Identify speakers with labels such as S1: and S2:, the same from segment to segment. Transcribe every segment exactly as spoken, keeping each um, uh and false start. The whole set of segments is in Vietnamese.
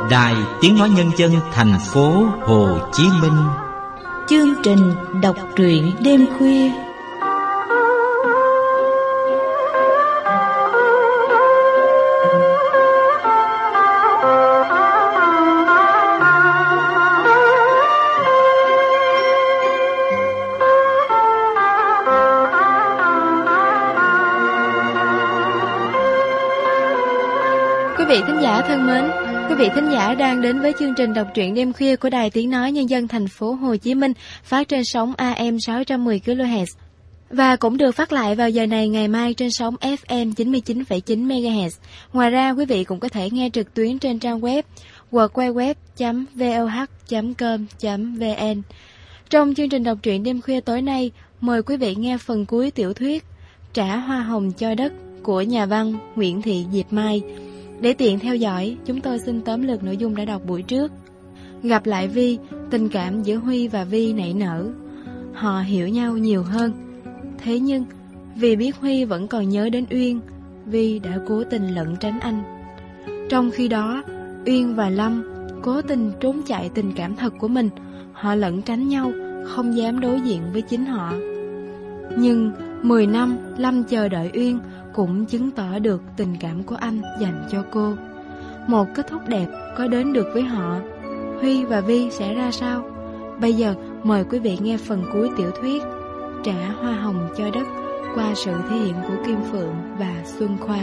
S1: Đài Tiếng Nói Nhân dân thành phố Hồ Chí Minh.
S2: Chương trình đọc truyện đêm khuya.
S3: Quý vị thính giả thân mến, quý vị thính giả đang đến với chương trình đọc truyện đêm khuya của Đài Tiếng Nói Nhân dân thành phố Hồ Chí Minh, phát trên sóng a em sáu trăm mười ki lô héc và cũng được phát lại vào giờ này ngày mai trên sóng ép em chín mươi chín phẩy chín mê ga héc. Ngoài ra, quý vị cũng có thể nghe trực tuyến trên trang web w w w chấm voh chấm com chấm vn. Trong chương trình đọc truyện đêm khuya tối nay, mời quý vị nghe phần cuối tiểu thuyết Trả hoa hồng cho đất của nhà văn Nguyễn Thị Diệp Mai. Để tiện theo dõi, chúng tôi xin tóm lược nội dung đã đọc buổi trước. Gặp lại Vi, tình cảm giữa Huy và Vi nảy nở. Họ hiểu nhau nhiều hơn. Thế nhưng, vì biết Huy vẫn còn nhớ đến Uyên, Vi đã cố tình lẩn tránh anh. Trong khi đó, Uyên và Lâm cố tình trốn chạy tình cảm thật của mình. Họ lẩn tránh nhau, không dám đối diện với chính họ. Nhưng mười năm Lâm chờ đợi Uyên cũng chứng tỏ được tình cảm của anh dành cho cô. Một kết thúc đẹp có đến được với họ, Huy và Vi sẽ ra sao? Bây giờ mời quý vị nghe phần cuối tiểu thuyết Trả hoa hồng cho đất qua sự thể hiện của Kim Phượng và Xuân Khoa.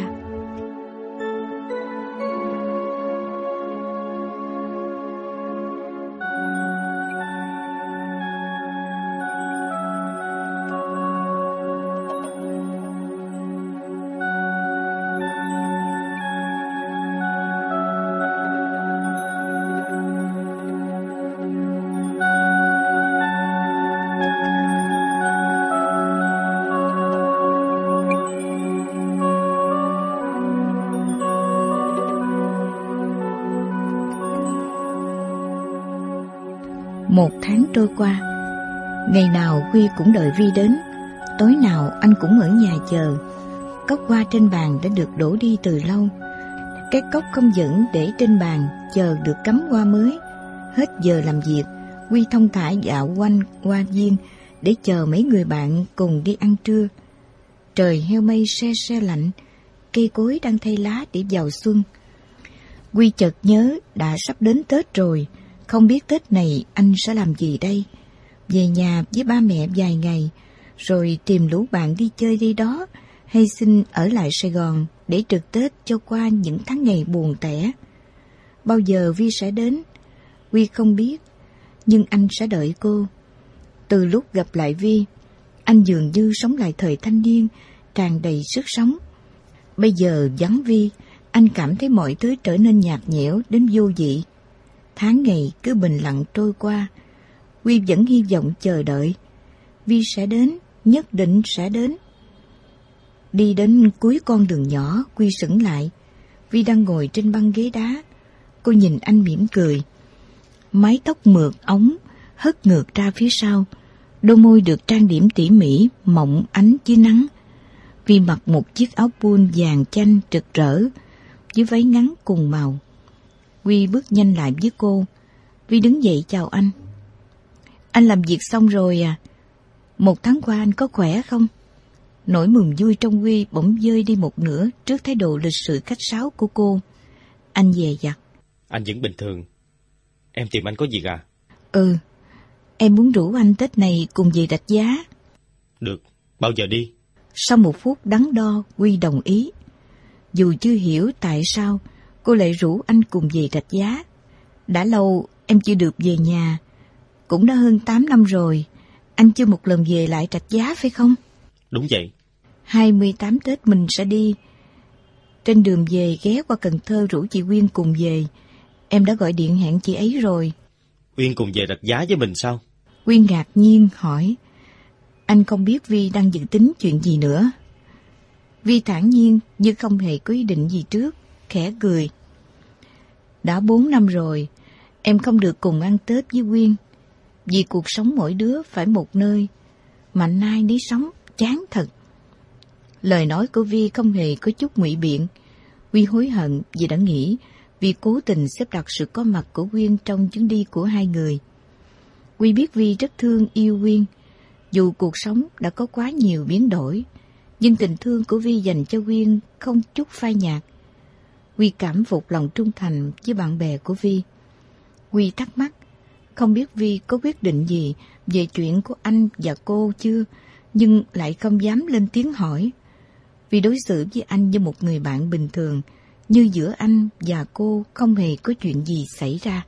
S2: Một tháng trôi qua, ngày nào Huy cũng đợi Vi đến. Tối nào anh cũng ở nhà chờ. Cốc hoa trên bàn đã được đổ đi từ lâu. Cái cốc không dẫn để trên bàn chờ được cắm hoa mới. Hết giờ làm việc, Huy thong thả dạo quanh hoa viên để chờ mấy người bạn cùng đi ăn trưa. Trời heo mây se se lạnh, cây cối đang thay lá để vào xuân. Huy chợt nhớ đã sắp đến Tết rồi. Không biết Tết này anh sẽ làm gì đây? Về nhà với ba mẹ vài ngày, rồi tìm lũ bạn đi chơi đi đó, hay xin ở lại Sài Gòn để trực Tết cho qua những tháng ngày buồn tẻ. Bao giờ Vi sẽ đến? Vi không biết, nhưng anh sẽ đợi cô. Từ lúc gặp lại Vi, anh dường như sống lại thời thanh niên, tràn đầy sức sống. Bây giờ vắng Vi, anh cảm thấy mọi thứ trở nên nhạt nhẽo đến vô vị. Tháng ngày cứ bình lặng trôi qua, Huy vẫn hy vọng chờ đợi. Vi sẽ đến, nhất định sẽ đến. Đi đến cuối con đường nhỏ, Huy sững lại. Vi đang ngồi trên băng ghế đá. Cô nhìn anh mỉm cười. Mái tóc mượt ống, hất ngược ra phía sau. Đôi môi được trang điểm tỉ mỉ, mọng ánh dưới nắng. Vi mặc một chiếc áo buôn vàng chanh rực rỡ, với váy ngắn cùng màu. Huy bước nhanh lại với cô. Vi đứng dậy chào anh. Anh làm việc xong rồi à? Một tháng qua anh có khỏe không? Nỗi mừng vui trong Huy bỗng vơi đi một nửa trước thái độ lịch sự khách sáo của cô. Anh dè dặt.
S4: Anh vẫn bình thường. Em tìm anh có việc à?
S2: Ừ, em muốn rủ anh Tết này cùng về Rạch Giá.
S4: Được, bao giờ đi?
S2: Sau một phút đắn đo, Huy đồng ý. Dù chưa hiểu tại sao cô lại rủ anh cùng về Rạch Giá. Đã lâu em chưa được về nhà. Cũng đã hơn tám năm rồi, anh chưa một lần về lại Rạch Giá phải không?
S4: Đúng vậy.
S2: hai mươi tám Tết mình sẽ đi. Trên đường về ghé qua Cần Thơ rủ chị Uyên cùng về. Em đã gọi điện hẹn chị ấy rồi.
S4: Uyên cùng về Rạch Giá với mình sao?
S2: Uyên ngạc nhiên hỏi. Anh không biết Vi đang dự tính chuyện gì nữa. Vi thản nhiên như không hề có ý định gì trước, khẽ cười. Đã bốn năm rồi, em không được cùng ăn Tết với Uyên. Vì cuộc sống mỗi đứa phải một nơi, mà nay nấy sống chán thật. Lời nói của Vi không hề có chút ngụy biện. Vi hối hận vì đã nghĩ vì cố tình xếp đặt sự có mặt của Quyên trong chuyến đi của hai người. Huy biết Vi rất thương yêu Quyên. Dù cuộc sống đã có quá nhiều biến đổi, nhưng tình thương của Vi dành cho Quyên không chút phai nhạt. Huy cảm phục lòng trung thành với bạn bè của Vi. Huy thắc mắc, không biết Vi có quyết định gì về chuyện của anh và cô chưa, nhưng lại không dám lên tiếng hỏi. Vì đối xử với anh như một người bạn bình thường, như giữa anh và cô không hề có chuyện gì xảy ra.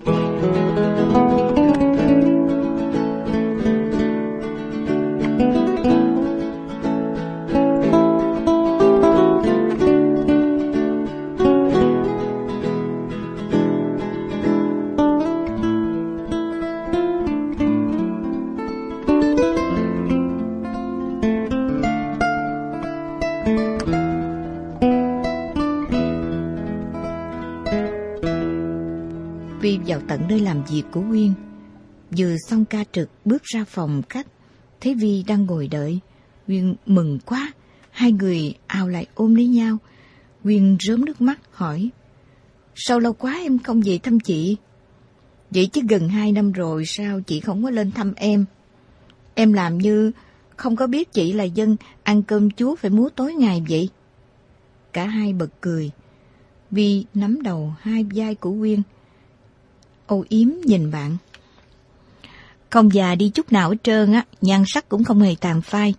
S2: Vi vào tận nơi làm việc của Quyên. Vừa xong ca trực bước ra phòng khách, thấy Vi đang ngồi đợi. Quyên mừng quá, hai người ào lại ôm lấy nhau. Quyên rớm nước mắt hỏi, sao lâu quá em không về thăm chị? Vậy chứ gần hai năm rồi sao chị không có lên thăm em? Em làm như không có biết chị là dân ăn cơm chúa phải múa tối ngày vậy. Cả hai bật cười. Vi nắm đầu hai vai của Quyên, âu yếm nhìn bạn. Không già đi chút nào hết trơn á, nhan sắc cũng không hề tàn phai.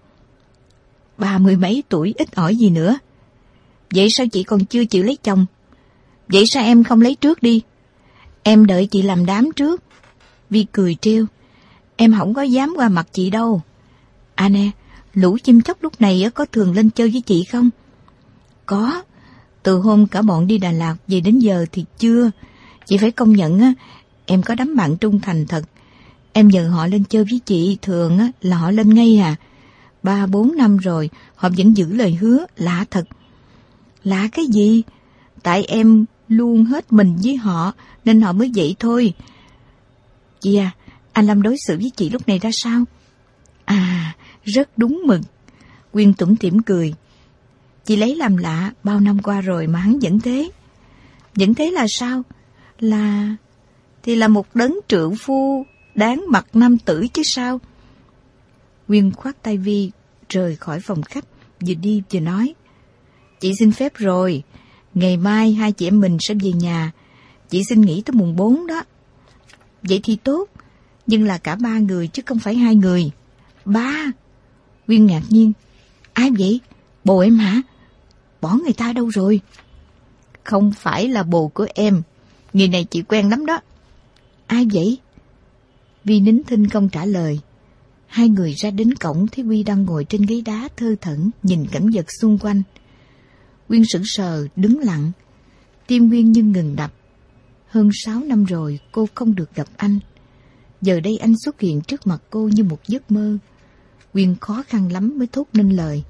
S2: Ba mươi mấy tuổi ít ỏi gì nữa. Vậy sao chị còn chưa chịu lấy chồng? Vậy sao em không lấy trước đi? Em đợi chị làm đám trước. Vi cười trêu, em không có dám qua mặt chị đâu. À nè, lũ chim chóc lúc này có thường lên chơi với chị không? Có, từ hôm cả bọn đi Đà Lạt về đến giờ thì chưa. Chị phải công nhận á, em có đám bạn trung thành thật. Em nhờ họ lên chơi với chị, thường á là họ lên ngay à. Ba bốn năm rồi, họ vẫn giữ lời hứa, lạ thật. Lạ cái gì? Tại em luôn hết mình với họ, nên họ mới vậy thôi. Chị à, anh Lâm đối xử với chị lúc này ra sao? À, rất đúng mực. Quyên tủm tỉm cười. Chị lấy làm lạ, bao năm qua rồi mà hắn vẫn thế. Vẫn thế là sao? Là... thì là một đấng trượng phu đáng mặt nam tử chứ sao? Quyên khoát tay Vi rời khỏi phòng khách, vừa đi vừa nói, chị xin phép rồi, ngày mai hai chị em mình sẽ về nhà. Chị xin nghỉ tới mùng bốn đó. Vậy thì tốt, nhưng là cả ba người chứ không phải hai người. Ba? Quyên ngạc nhiên. Ai vậy? Bồ em hả? Bỏ người ta đâu rồi? Không phải là bồ của em, người này chị quen lắm đó. Ai vậy? Vi nín thinh không trả lời. Hai người ra đến cổng thấy Huy đang ngồi trên ghế đá thơ thẩn nhìn cảnh vật xung quanh. Quyên sững sờ đứng lặng, tim Quyên như ngừng đập. Hơn sáu năm rồi cô không được gặp anh. Giờ đây anh xuất hiện trước mặt cô như một giấc mơ. Quyên khó khăn lắm mới thốt nên lời.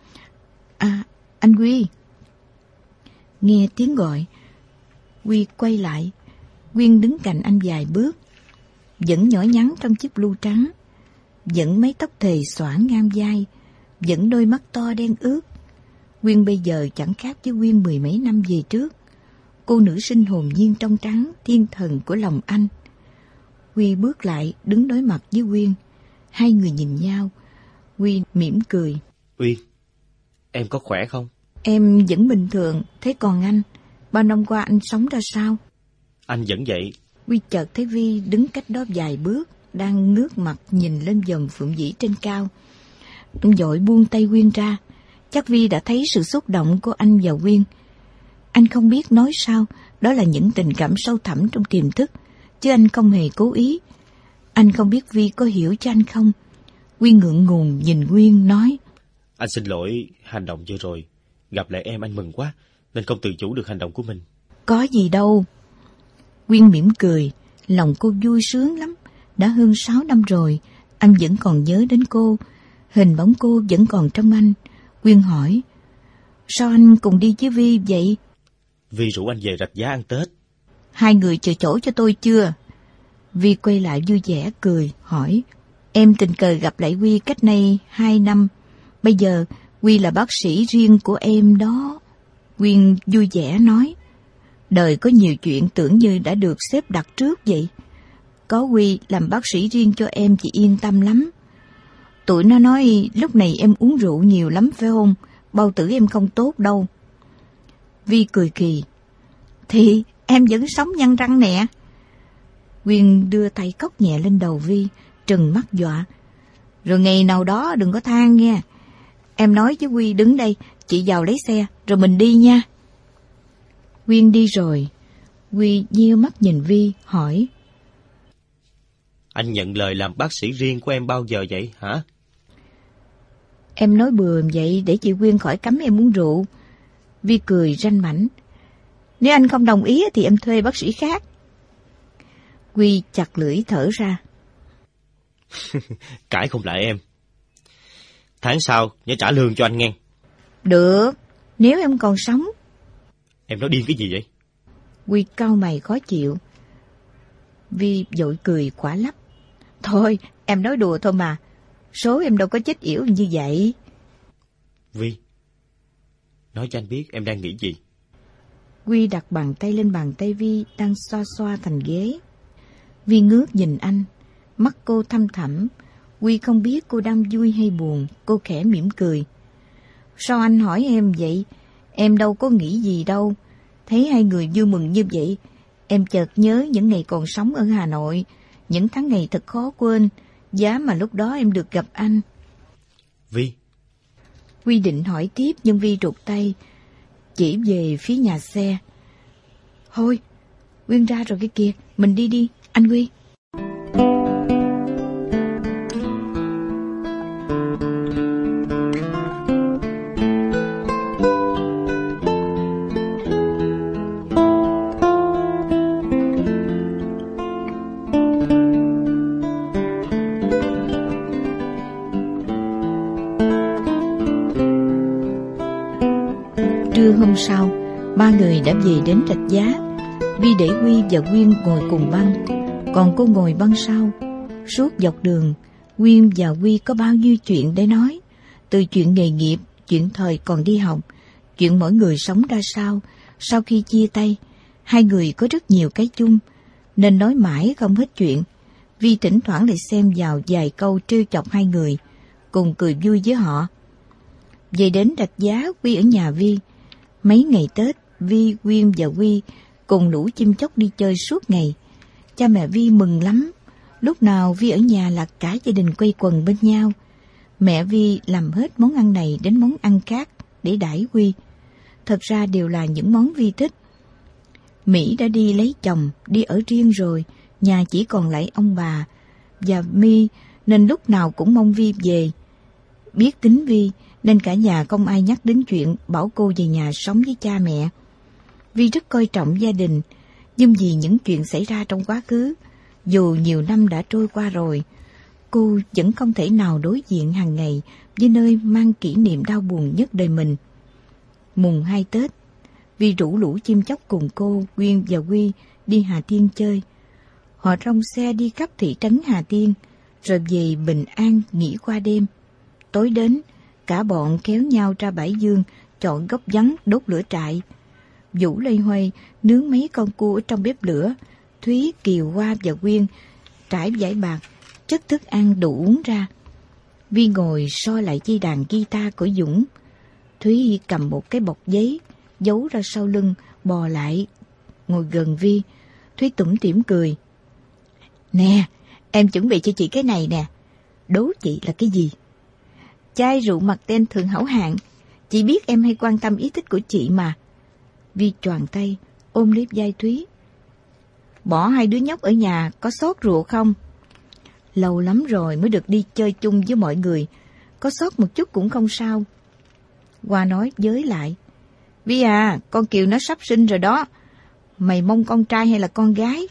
S2: À, anh Huy. Nghe tiếng gọi, Huy quay lại. Quyên đứng cạnh anh vài bước, vẫn nhỏ nhắn trong chiếc blue trắng, vẫn mái tóc thề xõa ngang vai, vẫn đôi mắt to đen ướt. Quyên bây giờ chẳng khác với Quyên mười mấy năm về trước. Cô nữ sinh hồn nhiên trong trắng, thiên thần của lòng anh. Huy bước lại đứng đối mặt với Quyên. Hai người nhìn nhau. Huy mỉm cười.
S4: Uyên, em có khỏe không?
S2: Em vẫn bình thường. Thế còn anh? Bao năm qua anh sống ra sao?
S4: Anh vẫn vậy.
S2: Huy chợt thấy Vi đứng cách đó vài bước, đang ngước mặt nhìn lên vòm phượng vĩ trên cao. Anh vội buông tay Quyên ra. Chắc Vi đã thấy sự xúc động của anh và Quyên. Anh không biết nói sao, đó là những tình cảm sâu thẳm trong tiềm thức, chứ anh không hề cố ý. Anh không biết Vi có hiểu cho anh không. Quyên ngượng ngùng nhìn Quyên nói,
S4: anh xin lỗi hành động vừa rồi. Gặp lại em anh mừng quá, nên không tự chủ được hành động của mình.
S2: Có gì đâu. Quyên mỉm cười, lòng cô vui sướng lắm. Đã hơn sáu năm rồi, anh vẫn còn nhớ đến cô. Hình bóng cô vẫn còn trong anh. Quyên hỏi, sao anh cùng đi với Vi vậy?
S4: Vi rủ anh về Rạch Giá ăn Tết.
S2: Hai người chờ chỗ cho tôi chưa? Vi quay lại vui vẻ cười, hỏi, em tình cờ gặp lại Huy cách nay hai năm. Bây giờ Huy là bác sĩ riêng của em đó. Quyên vui vẻ nói, Đời có nhiều chuyện tưởng như đã được xếp đặt trước vậy. Có Huy làm bác sĩ riêng cho em chị yên tâm lắm. Tụi nó nói lúc này em uống rượu nhiều lắm phải không? Bao tử em không tốt đâu. Vi cười kỳ. Thì em vẫn sống nhăn răng nè. Quyên đưa tay cốc nhẹ lên đầu Vi, trừng mắt dọa. Rồi ngày nào đó đừng có than nha. Em nói với Huy đứng đây, chị vào lấy xe, rồi mình đi nha. Quyên đi rồi. Huy nheo mắt nhìn Vi, hỏi.
S4: Anh nhận lời làm bác sĩ riêng của em bao giờ vậy hả?
S2: Em nói bừa vậy để chị Quyên khỏi cấm em uống rượu. Vi cười ranh mãnh. Nếu anh không đồng ý thì em thuê bác sĩ khác. Huy chặt lưỡi thở ra.
S4: Cãi không lại em. Tháng sau nhớ trả lương cho anh nghe.
S2: Được, nếu em còn sống.
S4: Em nói điên cái gì vậy?
S2: Huy cau mày khó chịu. Vi vội cười quả lắp. Thôi, em nói đùa thôi mà. Số em đâu có chết yểu như vậy.
S4: Vi, nói cho anh biết em đang nghĩ gì.
S2: Huy đặt bàn tay lên bàn tay Vi đang xoa xoa thành ghế. Vi ngước nhìn anh, mắt cô thăm thẳm. Huy không biết cô đang vui hay buồn, cô khẽ mỉm cười. Sao anh hỏi em vậy? Em đâu có nghĩ gì đâu. Thấy hai người vui mừng như vậy, em chợt nhớ những ngày còn sống ở Hà Nội, những tháng ngày thật khó quên, giá mà lúc đó em được gặp anh.
S4: Vi.
S2: Huy định hỏi tiếp nhưng Vi trục tay, chỉ về phía nhà xe. Thôi, Quyên ra rồi cái kia, mình đi đi, anh Huy. Trưa hôm sau, ba người đã về đến Rạch Giá. Vi để Huy và Quyên ngồi cùng băng, còn cô ngồi băng sau. Suốt dọc đường, Quyên và Huy có bao nhiêu chuyện để nói. Từ chuyện nghề nghiệp, chuyện thời còn đi học, chuyện mỗi người sống ra sao. Sau khi chia tay, hai người có rất nhiều cái chung, nên nói mãi không hết chuyện. Vi thỉnh thoảng lại xen vào vài câu trêu chọc hai người, cùng cười vui với họ. Về đến Rạch Giá, Huy ở nhà Vi. Mấy ngày Tết, Vi, Quyên và Huy cùng lũ chim chóc đi chơi suốt ngày. Cha mẹ Vi mừng lắm. Lúc nào Vi ở nhà là cả gia đình quây quần bên nhau. Mẹ Vi làm hết món ăn này đến món ăn khác để đãi Huy. Thật ra đều là những món Vi thích. Mỹ đã đi lấy chồng, đi ở riêng rồi, nhà chỉ còn lại ông bà và My, nên lúc nào cũng mong Vi về. Biết tính Vi, nên cả nhà không ai nhắc đến chuyện bảo cô về nhà sống với cha mẹ. Vi rất coi trọng gia đình, nhưng vì những chuyện xảy ra trong quá khứ, dù nhiều năm đã trôi qua rồi, cô vẫn không thể nào đối diện hàng ngày với nơi mang kỷ niệm đau buồn nhất đời mình. Mùng hai Tết, Vi rủ lũ chim chóc cùng cô, Quyên và Huy đi Hà Tiên chơi. Họ rong xe đi khắp thị trấn Hà Tiên, rồi về Bình An nghỉ qua đêm. Tối đến, cả bọn kéo nhau ra bãi dương, chọn góc vắng đốt lửa trại. Vũ loay hoay nướng mấy con cua ở trong bếp lửa. Thúy, Kiều, Hoa và Quyên trải vải bạc, chất thức ăn đủ uống ra. Vi ngồi soi lại dây đàn guitar của Dũng. Thúy cầm một cái bọc giấy, giấu ra sau lưng, bò lại, ngồi gần Vi. Thúy tủm tỉm cười. Nè, em chuẩn bị cho chị cái này nè. Đố chị là cái gì? Chai rượu mặt tên thường hảo hạng. Chị biết em hay quan tâm ý thích của chị mà. Vi choàng tay, ôm lấy vai Thúy. Bỏ hai đứa nhóc ở nhà, có sót rượu không? Lâu lắm rồi mới được đi chơi chung với mọi người, có sót một chút cũng không sao. Hoa nói với lại. Vi à, con Kiều nó sắp sinh rồi đó. Mày mong con trai hay là con gái?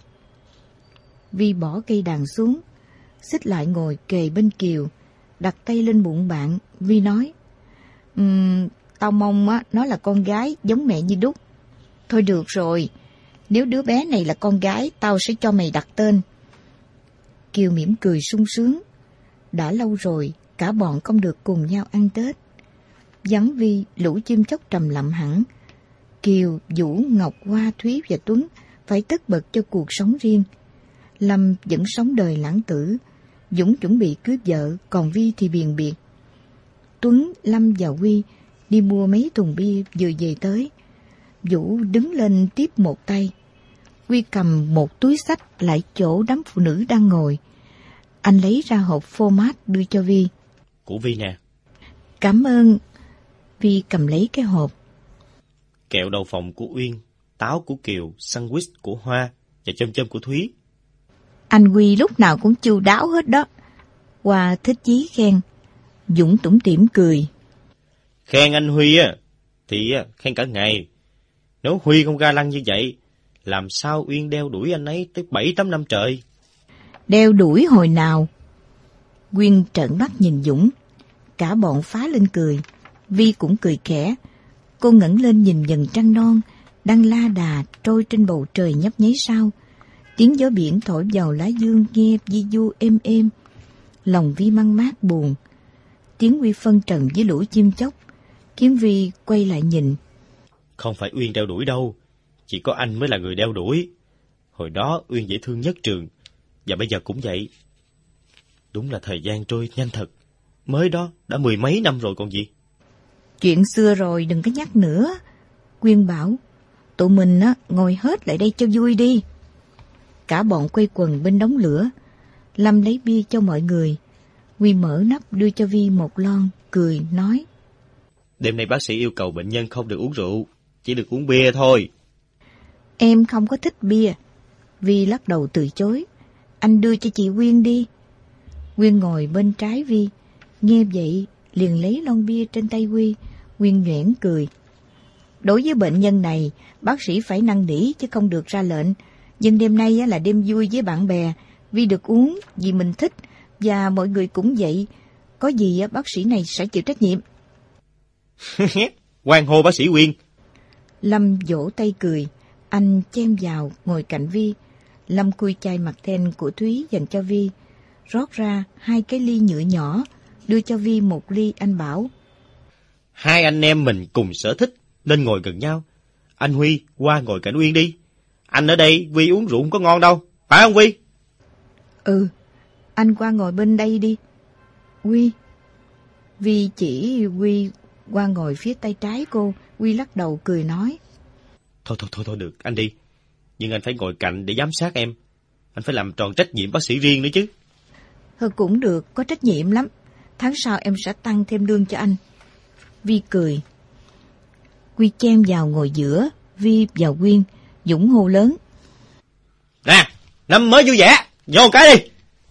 S2: Vi bỏ cây đàn xuống, xích lại ngồi kề bên Kiều, đặt tay lên bụng bạn. Vi nói. Um, tao mong á, nó là con gái giống mẹ như đúc. Thôi được rồi, nếu đứa bé này là con gái, tao sẽ cho mày đặt tên. Kiều mỉm cười sung sướng. Đã lâu rồi, cả bọn không được cùng nhau ăn Tết. Vắng Vi, lũ chim chóc trầm lặng hẳn. Kiều, Vũ, Ngọc, Hoa, Thúy và Tuấn phải tất bật cho cuộc sống riêng. Lâm vẫn sống đời lãng tử, Dũng chuẩn bị cưới vợ, còn Vi thì biền biệt. Tuấn, Lâm và Huy đi mua mấy thùng bia vừa về tới. Vũ đứng lên tiếp một tay. Huy cầm một túi xách lại chỗ đám phụ nữ đang ngồi. Anh lấy ra hộp format đưa cho Vi.
S4: Của Vi nè.
S2: Cảm ơn. Vi cầm lấy cái hộp.
S4: Kẹo đậu phộng của Uyên, táo của Kiều, sandwich của Hoa và chôm chôm của Thúy.
S2: Anh Huy lúc nào cũng chu đáo hết đó. Hoa thích chí khen. Dũng tủm tỉm cười.
S4: Khen anh Huy á, thì khen cả ngày. Nếu Huy không ga lăng như vậy, làm sao Uyên đeo đuổi anh ấy tới bảy tám năm trời?
S2: Đeo đuổi hồi nào? Uyên trợn mắt nhìn Dũng. Cả bọn phá lên cười. Vi cũng cười khẽ. Cô ngẩng lên nhìn dần trăng non đang la đà trôi trên bầu trời nhấp nháy sao. Tiếng gió biển thổi vào lá dương nghe vi du êm êm. Lòng Vi mang mát buồn. Tiếng Huy phân trần với lũ chim chóc khiến Vi quay lại nhìn.
S4: Không phải Uyên đeo đuổi đâu, chỉ có anh mới là người đeo đuổi. Hồi đó Uyên dễ thương nhất trường, và bây giờ cũng vậy. Đúng là thời gian trôi nhanh thật, mới đó đã mười mấy năm rồi còn gì.
S2: Chuyện xưa rồi đừng có nhắc nữa. Quyên bảo, tụi mình á ngồi hết lại đây cho vui đi. Cả bọn quay quần bên đống lửa. Lâm lấy bia cho mọi người. Huy mở nắp đưa cho Vi một lon, cười nói.
S4: Đêm nay bác sĩ yêu cầu bệnh nhân không được uống rượu, chỉ được uống bia thôi.
S2: Em không có thích bia. Vi lắc đầu từ chối. Anh đưa cho chị Quyên đi. Quyên ngồi bên trái Vi. Nghe vậy liền lấy lon bia trên tay Huy. Quyên nhoẻn cười. Đối với bệnh nhân này, bác sĩ phải năn nỉ chứ không được ra lệnh. Nhưng đêm nay là đêm vui với bạn bè. Vi được uống vì mình thích, và mọi người cũng vậy. Có gì bác sĩ này sẽ chịu trách nhiệm.
S4: Hoan hô bác sĩ Quyên.
S2: Lâm vỗ tay cười. Anh chen vào ngồi cạnh Vi. Lâm khui chai mặt then của Thúy dành cho Vi, rót ra hai cái ly nhựa nhỏ, đưa cho Vi một ly. Anh bảo,
S4: hai anh em mình cùng sở thích nên ngồi gần nhau. Anh Huy qua ngồi cạnh Uyên đi. Anh ở đây Vi uống rượu không có ngon đâu, phải không Huy?
S2: Ừ, anh qua ngồi bên đây đi. Huy. Vi chỉ Huy qua ngồi phía tay trái cô. Huy lắc đầu cười nói,
S4: Thôi thôi thôi thôi được, anh đi. Nhưng anh phải ngồi cạnh để giám sát em. Anh phải làm tròn trách nhiệm bác sĩ riêng nữa chứ.
S2: Thôi cũng được, có trách nhiệm lắm. Tháng sau em sẽ tăng thêm lương cho anh. Vi cười. Huy chen vào ngồi giữa Vi và Quyên. Dũng hô lớn,
S4: Nè, năm mới vui vẻ, vô cái đi.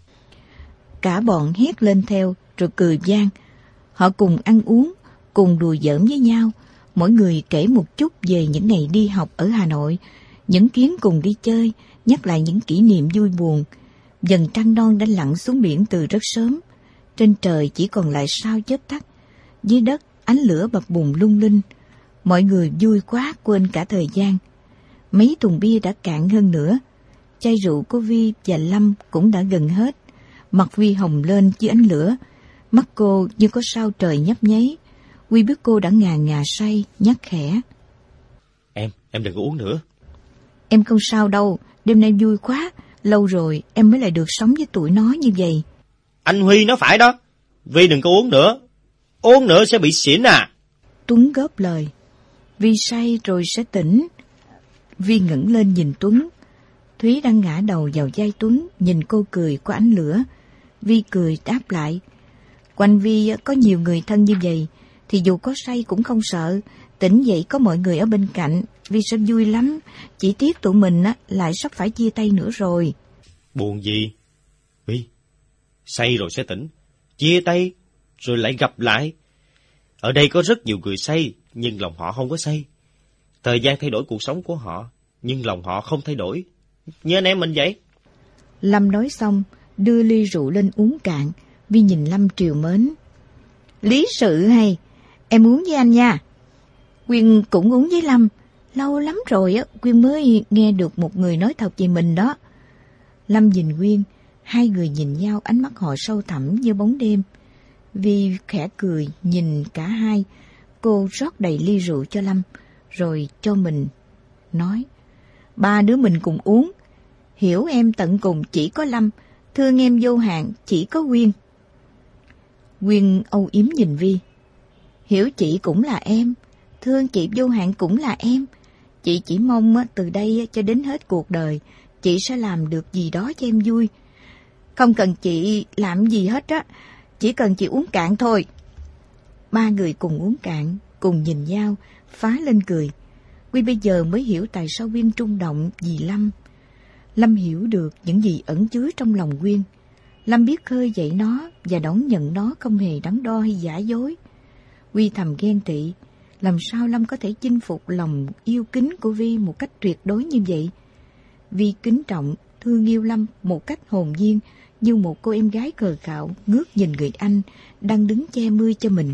S2: Cả bọn hét lên theo rồi cười vang. Họ cùng ăn uống, cùng đùa giỡn với nhau. Mỗi người kể một chút về những ngày đi học ở Hà Nội, những chuyến cùng đi chơi, nhắc lại những kỷ niệm vui buồn. Dần trăng non đã lặn xuống biển từ rất sớm. Trên trời chỉ còn lại sao chớp tắt. Dưới đất ánh lửa bập bùng lung linh. Mọi người vui quá quên cả thời gian. Mấy thùng bia đã cạn hơn nữa. Chai rượu của Vi và Lâm cũng đã gần hết. Mặt Vi hồng lên dưới ánh lửa. Mắt cô như có sao trời nhấp nháy. Huy biết cô đã ngà ngà say, nhắc khẽ.
S4: Em, em đừng có uống nữa.
S2: Em không sao đâu, đêm nay vui quá. Lâu rồi em mới lại được sống với tụi nó như vậy.
S4: Anh Huy nói phải đó. Vi đừng có uống nữa. Uống nữa sẽ bị xỉn à.
S2: Tuấn góp lời. Vi say rồi sẽ tỉnh. Vi ngẩng lên nhìn Tuấn. Thúy đang ngã đầu vào vai Tuấn, nhìn cô cười có ánh lửa. Vi cười đáp lại. Quanh Vi có nhiều người thân như vậy, thì dù có say cũng không sợ. Tỉnh dậy có mọi người ở bên cạnh, Vi sẽ vui lắm. Chỉ tiếc tụi mình lại sắp phải chia tay nữa rồi.
S4: Buồn gì? Vi, say rồi sẽ tỉnh, chia tay rồi lại gặp lại. Ở đây có rất nhiều người say, nhưng lòng họ không có say. Thời gian thay đổi cuộc sống của họ, nhưng lòng họ không thay đổi. Như anh em mình vậy.
S2: Lâm nói xong, đưa ly rượu lên uống cạn. Vi nhìn Lâm trìu mến. Lý sự hay, em uống với anh nha. Quyên cũng uống với Lâm. Lâu lắm rồi á, Quyên mới nghe được một người nói thật về mình đó. Lâm nhìn Quyên, hai người nhìn nhau, ánh mắt họ sâu thẳm như bóng đêm. Vi khẽ cười nhìn cả hai. Cô rót đầy ly rượu cho Lâm. rồi cho mình, nói: ba đứa mình cùng uống. Hiểu em tận cùng chỉ có Lâm, thương em vô hạn chỉ có Quyên. Quyên âu yếm nhìn Vi: hiểu chị cũng là em, thương chị vô hạn cũng là em. Chị chỉ mong từ đây cho đến hết cuộc đời, chị sẽ làm được gì đó cho em vui. Không cần chị làm gì hết á, chỉ cần chị uống cạn thôi. Ba người cùng uống cạn, cùng nhìn nhau, phá lên cười. Quy bây giờ mới hiểu tại sao Quyên trung động vì Lâm. Lâm hiểu được những gì ẩn chứa trong lòng Quyên. Lâm biết khơi dậy nó và đón nhận nó không hề đắn đo hay giả dối. Quy thầm ghen tị, làm sao Lâm có thể chinh phục lòng yêu kính của Vi một cách tuyệt đối như vậy. Vi kính trọng, thương yêu Lâm một cách hồn nhiên, như một cô em gái khờ khạo ngước nhìn người anh đang đứng che mưa cho mình.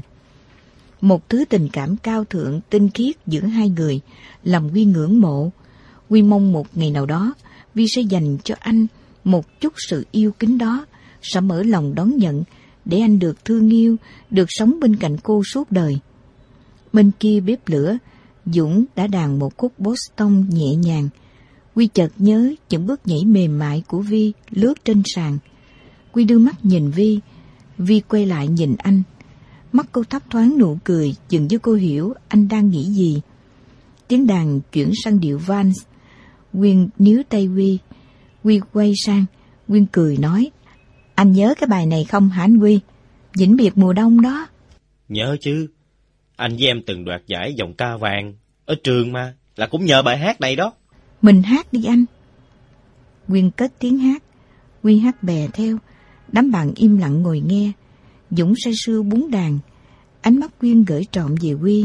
S2: Một thứ tình cảm cao thượng, tinh khiết giữa hai người làm Quy ngưỡng mộ. Quy mong một ngày nào đó Vi sẽ dành cho anh một chút sự yêu kính đó, sẽ mở lòng đón nhận để anh được thương yêu, được sống bên cạnh cô suốt đời. Bên kia bếp lửa, Dũng đã đàn một khúc Boston nhẹ nhàng. Quy chợt nhớ những bước nhảy mềm mại của Vi lướt trên sàn. Quy đưa mắt nhìn Vi, Vi quay lại nhìn anh. Mắt cô thấp thoáng nụ cười, dường như cô hiểu anh đang nghĩ gì. Tiếng đàn chuyển sang điệu vals. Quyên níu tay Quy. Quy quay sang, Quyên cười nói: anh nhớ cái bài này không hả anh Quy? Vĩnh biệt mùa đông đó.
S4: Nhớ chứ. Anh với em từng đoạt giải vòng ca vàng ở trường mà, là cũng nhờ bài hát này đó.
S2: Mình hát đi anh. Quyên cất tiếng hát. Quy hát bè theo. Đám bạn im lặng ngồi nghe. Dũng say sưa búng đàn. Ánh mắt Quyên gửi trọn về Quy.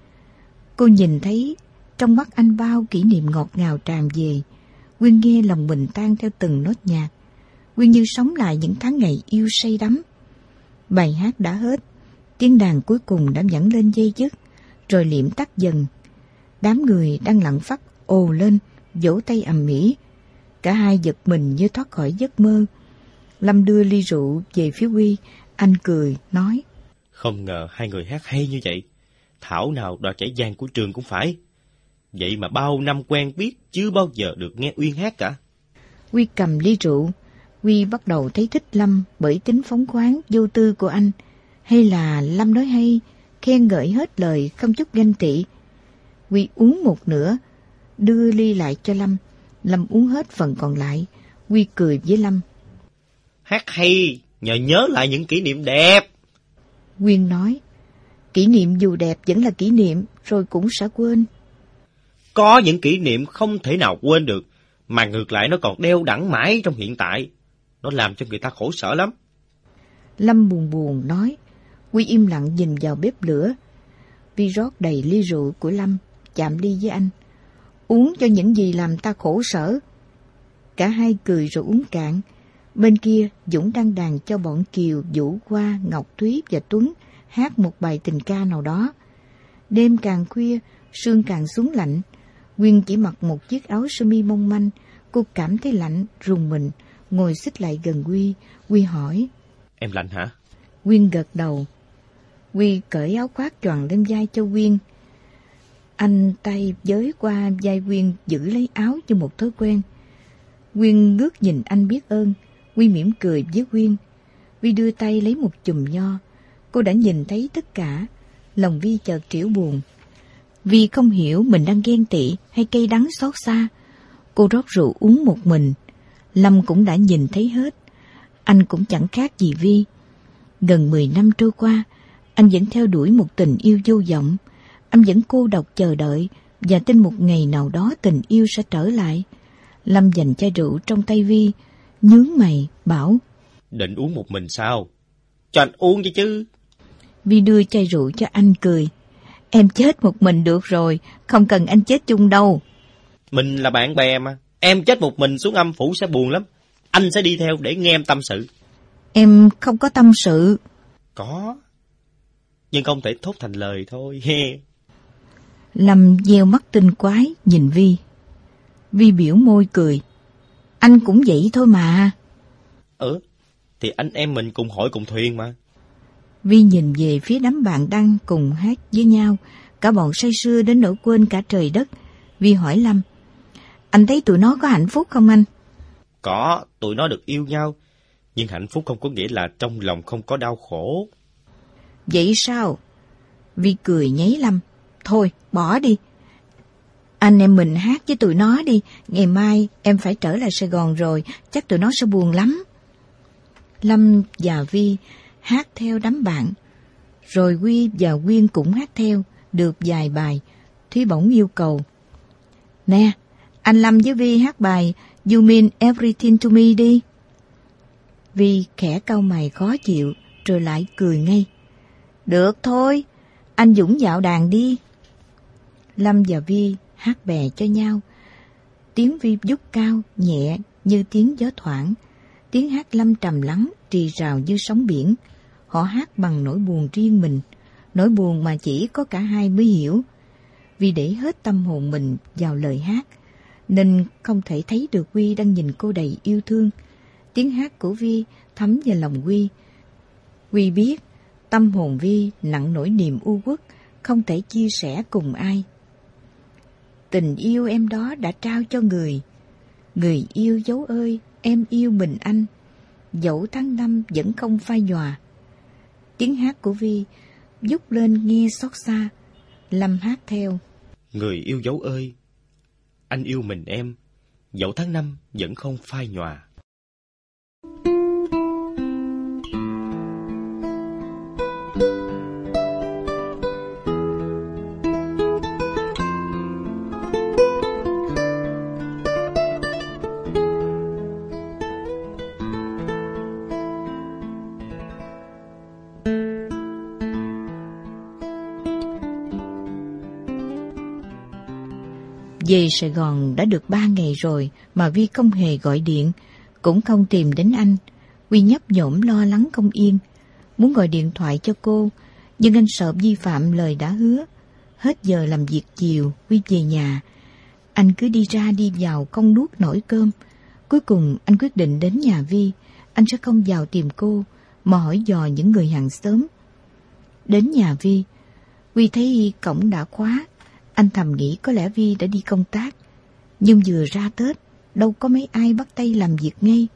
S2: Cô nhìn thấy trong mắt anh bao kỷ niệm ngọt ngào tràn về. Quyên nghe lòng mình tan theo từng nốt nhạc. Quyên như sống lại những tháng ngày yêu say đắm. Bài hát đã hết. Tiếng đàn cuối cùng đã vẳng lên dây dứt, rồi liệm tắt dần. Đám người đang lặng phắt ồ lên, vỗ tay ầm ĩ. Cả hai giật mình như thoát khỏi giấc mơ. Lâm đưa ly rượu về phía Quy. Anh cười, nói:
S4: không ngờ hai người hát hay như vậy. Thảo nào đoạt giải vàng của trường cũng phải. Vậy mà bao năm quen biết chưa bao giờ được nghe Uyên hát cả.
S2: Quy cầm ly rượu. Quy bắt đầu thấy thích Lâm bởi tính phóng khoáng vô tư của anh. Hay là Lâm nói hay, khen ngợi hết lời, không chút ganh tị. Quy uống một nửa, đưa ly lại cho Lâm. Lâm uống hết phần còn lại. Quy cười với Lâm:
S4: hát hay nhờ nhớ lại những kỷ niệm đẹp.
S2: Quyên nói: kỷ niệm dù đẹp vẫn là kỷ niệm, rồi cũng sẽ quên.
S4: Có những kỷ niệm không thể nào quên được, mà ngược lại nó còn đeo đẳng mãi trong hiện tại. Nó làm cho người ta khổ sở lắm.
S2: Lâm buồn buồn nói. Quy im lặng nhìn vào bếp lửa. Vi rót đầy ly rượu của Lâm, chạm ly với anh: uống cho những gì làm ta khổ sở. Cả hai cười rồi uống cạn. Bên kia Dũng đang đàn cho bọn Kiều, Vũ, Hoa, Ngọc Thúy và Tuấn hát một bài tình ca nào đó. Đêm càng khuya, sương càng xuống lạnh. Quyên chỉ mặc một chiếc áo sơ mi mong manh. Cô cảm thấy lạnh, rùng mình, ngồi xích lại gần Quy. Quy hỏi:
S4: em lạnh hả?
S2: Quyên gật đầu. Quy cởi áo khoác choàng lên vai cho Quyên. Anh tay giới qua vai Quyên giữ lấy áo như một thói quen. Quyên ngước nhìn anh biết ơn. Quy mỉm cười với Quyên. Vi đưa tay lấy một chùm nho. Cô đã nhìn thấy tất cả. Lòng Vi chợt trĩu buồn. Vi không hiểu mình đang ghen tị hay cay đắng xót xa. Cô rót rượu uống một mình. Lâm cũng đã nhìn thấy hết. Anh cũng chẳng khác gì Vi. Gần mười năm trôi qua, anh vẫn theo đuổi một tình yêu vô vọng. Anh vẫn cô độc chờ đợi và tin một ngày nào đó tình yêu sẽ trở lại. Lâm giành chai rượu trong tay Vi, nhướng mày bảo:
S4: định uống một mình sao? Cho anh uống chứ chứ.
S2: Vi đưa chai rượu cho anh cười: em chết một mình được rồi, không cần anh chết chung đâu.
S4: Mình là bạn bè mà, em chết một mình xuống âm phủ sẽ buồn lắm. Anh sẽ đi theo để nghe em tâm sự.
S2: Em không có tâm sự.
S4: Có, nhưng không thể thốt thành lời thôi.
S2: Lâm gieo mắt tinh quái nhìn Vi. Vi biểu môi cười: anh cũng vậy thôi mà.
S4: Ừ, thì anh em mình cùng hội cùng thuyền mà.
S2: Vi nhìn về phía đám bạn đang cùng hát với nhau, Cả bọn say sưa đến nỗi quên cả trời đất. Vi hỏi Lâm, anh thấy tụi nó có hạnh phúc không anh?
S4: Có, tụi nó được yêu nhau. Nhưng hạnh phúc không có nghĩa là trong lòng không có đau khổ.
S2: Vậy sao? Vi cười nháy Lâm. Thôi, bỏ đi. Anh em mình hát với tụi nó đi. Ngày mai em phải trở lại Sài Gòn rồi. Chắc tụi nó sẽ buồn lắm. Lâm và Vi hát theo đám bạn. Rồi Quy và Quyên cũng hát theo. Được vài bài. Thúy bỗng yêu cầu, nè, anh Lâm với Vi hát bài You Mean Everything to Me đi. Vi khẽ cau mày khó chịu, rồi lại cười ngay. Được thôi, anh Dũng dạo đàn đi. Lâm và Vi hát bè cho nhau. Tiếng Vi vút cao, nhẹ như tiếng gió thoảng. Tiếng hát Lâm trầm lắng, rì rào như sóng biển. Họ hát bằng nỗi buồn riêng mình, nỗi buồn mà chỉ có cả hai mới hiểu. Vi để hết tâm hồn mình vào lời hát, nên không thể thấy được Quy đang nhìn cô đầy yêu thương. Tiếng hát của Vi thấm vào lòng Quy. Quy biết tâm hồn Vi nặng nỗi niềm u uất, không thể chia sẻ cùng ai. Tình yêu em đó đã trao cho người. Người yêu dấu ơi, em yêu mình anh. Dẫu tháng năm vẫn không phai nhòa. Tiếng hát của Vi vút lên nghe xót xa. Lâm hát theo.
S4: Người yêu dấu ơi, anh yêu mình em. Dẫu tháng năm vẫn không phai nhòa.
S2: Về Sài Gòn đã được ba ngày rồi mà Vi không hề gọi điện, cũng không tìm đến anh. Vi nhấp nhổm lo lắng không yên, muốn gọi điện thoại cho cô, nhưng anh sợ vi phạm lời đã hứa. Hết giờ làm việc chiều, Vi về nhà. Anh cứ đi ra đi vào không nuốt nổi cơm. Cuối cùng anh quyết định đến nhà Vi. Anh sẽ không vào tìm cô, mà hỏi dò những người hàng xóm. Đến nhà Vi, Vi thấy cổng đã khóa. Anh thầm nghĩ có lẽ Vi đã đi công tác. Nhưng vừa ra Tết, đâu có mấy ai bắt tay làm việc ngay.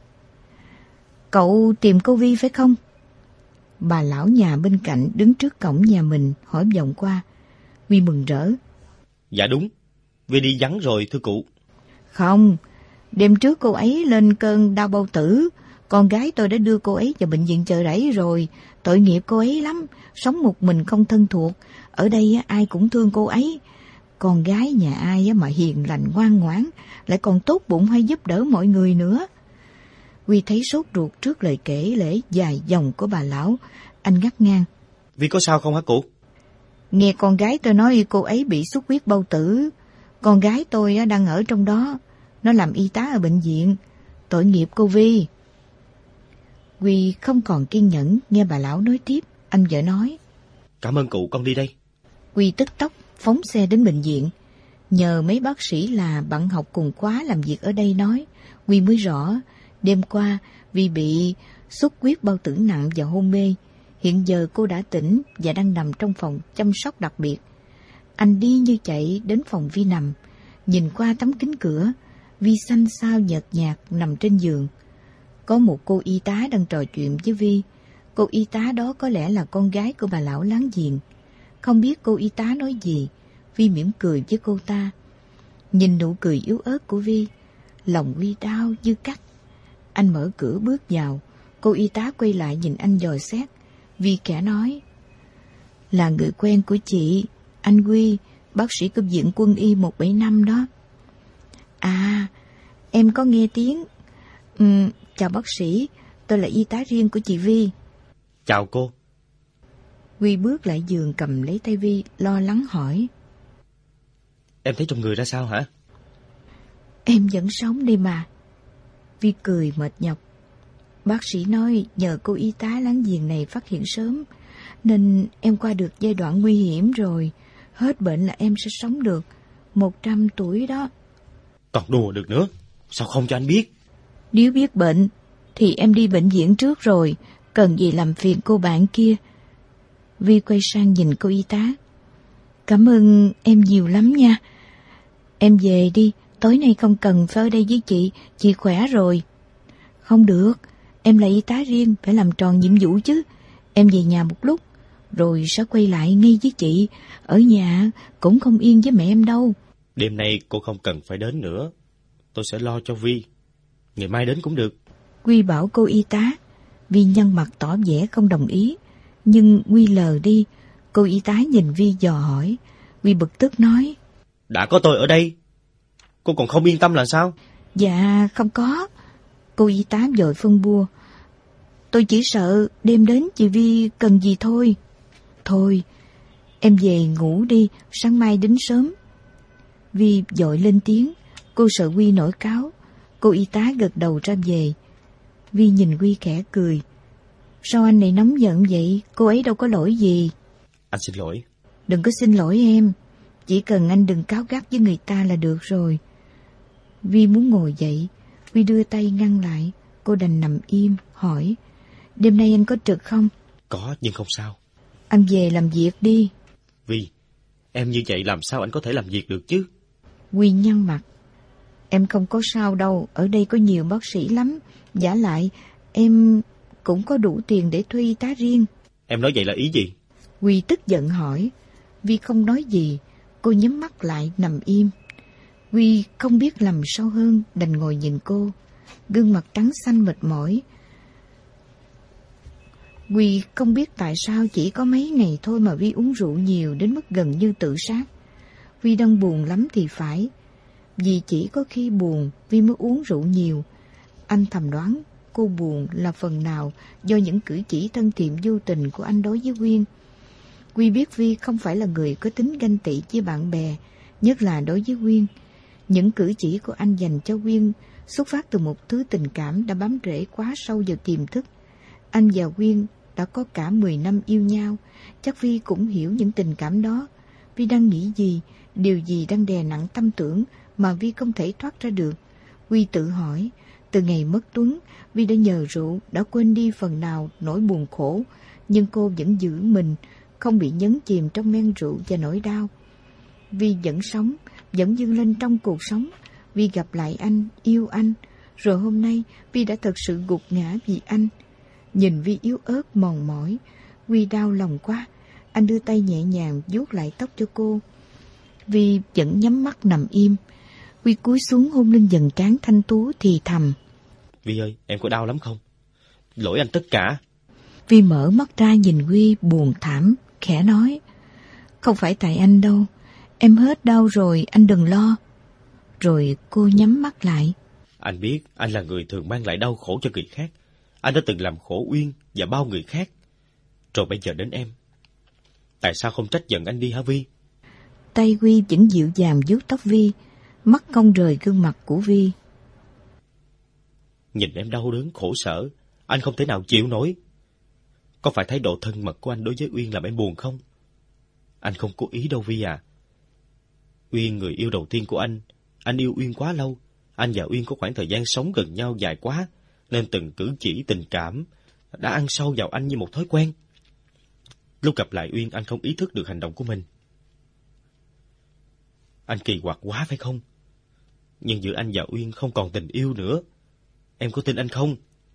S2: Cậu tìm cô Vi phải không? Bà lão nhà bên cạnh đứng trước cổng nhà mình hỏi vọng qua. Vi mừng rỡ.
S4: Dạ đúng, Vi đi vắng rồi thưa cụ.
S2: Không, đêm trước cô ấy lên cơn đau bao tử. Con gái tôi đã đưa cô ấy vào bệnh viện Chợ Rẫy rồi. Tội nghiệp cô ấy lắm, sống một mình không thân thuộc. Ở đây ai cũng thương cô ấy. Con gái nhà ai mà hiền lành ngoan ngoãn, lại còn tốt bụng hay giúp đỡ mọi người nữa. Quy thấy sốt ruột trước lời kể lễ dài dòng của bà lão. Anh ngắt ngang.
S4: Vi có sao không hả cụ?
S2: Nghe con gái tôi nói cô ấy bị xuất huyết bao tử. Con gái tôi đang ở trong đó. Nó làm y tá ở bệnh viện. Tội nghiệp cô Vi. Quy không còn kiên nhẫn nghe bà lão nói tiếp. Anh vợ nói.
S4: Cảm ơn cụ, con đi đây.
S2: Quy tức tốc phóng xe đến bệnh viện. Nhờ mấy bác sĩ là bạn học cùng khóa làm việc ở đây nói, Quy mới rõ. Đêm qua Vi bị xuất huyết bao tử nặng và hôn mê. Hiện giờ cô đã tỉnh và đang nằm trong phòng chăm sóc đặc biệt. Anh đi như chạy đến phòng Vi nằm. Nhìn qua tấm kính cửa, Vi xanh xao nhợt nhạt nằm trên giường. Có một cô y tá đang trò chuyện với Vi. Cô y tá đó có lẽ là con gái của bà lão láng giềng. Không biết cô y tá nói gì, Vi mỉm cười với cô ta. Nhìn nụ cười yếu ớt của Vi, lòng Vi đau như cắt. Anh mở cửa bước vào, cô y tá quay lại nhìn anh dò xét. Vi khẽ nói, là người quen của chị, anh Quy, bác sĩ của viện quân y một bảy năm đó. À, em có nghe tiếng. Ừ, chào bác sĩ, tôi là y tá riêng của chị Vi.
S4: Chào cô.
S2: Quy bước lại giường cầm lấy tay Vi, lo lắng hỏi.
S4: Em thấy trong người ra sao hả?
S2: Em vẫn sống đi mà. Vi cười mệt nhọc. Bác sĩ nói nhờ cô y tá láng giềng này phát hiện sớm, nên em qua được giai đoạn nguy hiểm rồi. Hết bệnh là em sẽ sống được một trăm tuổi đó.
S4: Còn đùa được nữa, sao không cho anh biết?
S2: Nếu biết bệnh thì em đi bệnh viện trước rồi, cần gì làm phiền cô bạn kia. Vi quay sang nhìn cô y tá. Cảm ơn em nhiều lắm nha. Em về đi, tối nay không cần phải ở đây với chị, chị khỏe rồi. Không được, em là y tá riêng, phải làm tròn nhiệm vụ chứ. Em về nhà một lúc, rồi sẽ quay lại ngay với chị. Ở nhà cũng không yên với mẹ em đâu.
S4: Đêm nay cô không cần phải đến nữa. Tôi sẽ lo cho Vi. Ngày mai đến cũng được.
S2: Quy bảo cô y tá. Vi nhăn mặt tỏ vẻ không đồng ý. Nhưng Quy lờ đi. Cô y tá nhìn Vi dò hỏi. Quy bực tức nói:
S4: Đã có tôi ở đây, cô còn không yên tâm là sao?
S2: Dạ không có. Cô y tá vội phân bua: Tôi chỉ sợ đêm đến chị Vi cần gì thôi. Thôi, em về ngủ đi, sáng mai đến sớm. Vi vội lên tiếng. Cô sợ Quy nổi cáu. Cô y tá gật đầu ra về. Vi nhìn Quy khẽ cười. Sao anh này nóng giận vậy? Cô ấy đâu có lỗi gì.
S4: Anh xin lỗi.
S2: Đừng có xin lỗi em. Chỉ cần anh đừng cáu gắt với người ta là được rồi. Vi muốn ngồi dậy. Vi đưa tay ngăn lại. Cô đành nằm im, hỏi: Đêm nay anh có trực không?
S4: Có, nhưng không sao.
S2: Anh về làm việc đi.
S4: Vi, em như vậy làm sao anh có thể làm việc được chứ?
S2: Quy nhăn mặt. Em không có sao đâu, ở đây có nhiều bác sĩ lắm. Vả lại, em cũng có đủ tiền để thuê y tá riêng.
S4: Em nói vậy là ý gì?
S2: Quy tức giận hỏi. Vi không nói gì, cô nhắm mắt lại nằm im. Quy không biết làm sao hơn, đành ngồi nhìn cô. Gương mặt trắng xanh mệt mỏi. Quy không biết tại sao chỉ có mấy ngày thôi mà Vi uống rượu nhiều đến mức gần như tự sát. Vi đang buồn lắm thì phải. Vì chỉ có khi buồn Vi mới uống rượu nhiều. Anh thầm đoán cô buồn là phần nào do những cử chỉ thân thiện vô tình của anh đối với Quyên. Quy biết Vi không phải là người có tính ganh tị với bạn bè, nhất là đối với Quyên. Những cử chỉ của anh dành cho Quyên xuất phát từ một thứ tình cảm đã bám rễ quá sâu vào tiềm thức. Anh và Quyên đã có cả mười năm yêu nhau, chắc Vi cũng hiểu những tình cảm đó. Vi đang nghĩ gì, điều gì đang đè nặng tâm tưởng mà Vi không thể thoát ra được. Vi tự hỏi, từ ngày mất Tuấn, Vi đã nhờ rượu, đã quên đi phần nào nỗi buồn khổ, nhưng cô vẫn giữ mình, không bị nhấn chìm trong men rượu và nỗi đau. Vi vẫn sống, vẫn vươn lên trong cuộc sống. Vi gặp lại anh, yêu anh, rồi hôm nay Vi đã thật sự gục ngã vì anh. Nhìn Vi yếu ớt mòn mỏi, Vi đau lòng quá. Anh đưa tay nhẹ nhàng vuốt lại tóc cho cô. Vi vẫn nhắm mắt nằm im. Vi cúi xuống hôn lên dần trán thanh tú thì thầm:
S4: Vi ơi, em có đau lắm không? Lỗi anh tất cả.
S2: Vi mở mắt ra nhìn Quy buồn thảm, khẽ nói: Không phải tại anh đâu, em hết đau rồi, anh đừng lo. Rồi cô nhắm mắt lại.
S4: Anh biết anh là người thường mang lại đau khổ cho người khác. Anh đã từng làm khổ Uyên và bao người khác. Rồi bây giờ đến em. Tại sao không trách giận anh đi hả Vi?
S2: Tay Quy vẫn dịu dàng vuốt tóc Vi, mắt không rời gương mặt của Vi.
S4: Nhìn em đau đớn khổ sở, anh không thể nào chịu nổi. Có phải thái độ thân mật của anh đối với Uyên làm em buồn không? Anh không cố ý đâu Vi à. Uyên người yêu đầu tiên của anh. Anh yêu Uyên quá lâu. Anh và Uyên có khoảng thời gian sống gần nhau dài quá, nên từng cử chỉ tình cảm đã ăn sâu vào anh như một thói quen. Lúc gặp lại Uyên, anh không ý thức được hành động của mình. Anh kỳ quặc quá phải không? Nhưng giữa anh và Uyên không còn tình yêu nữa. Em có tin anh không?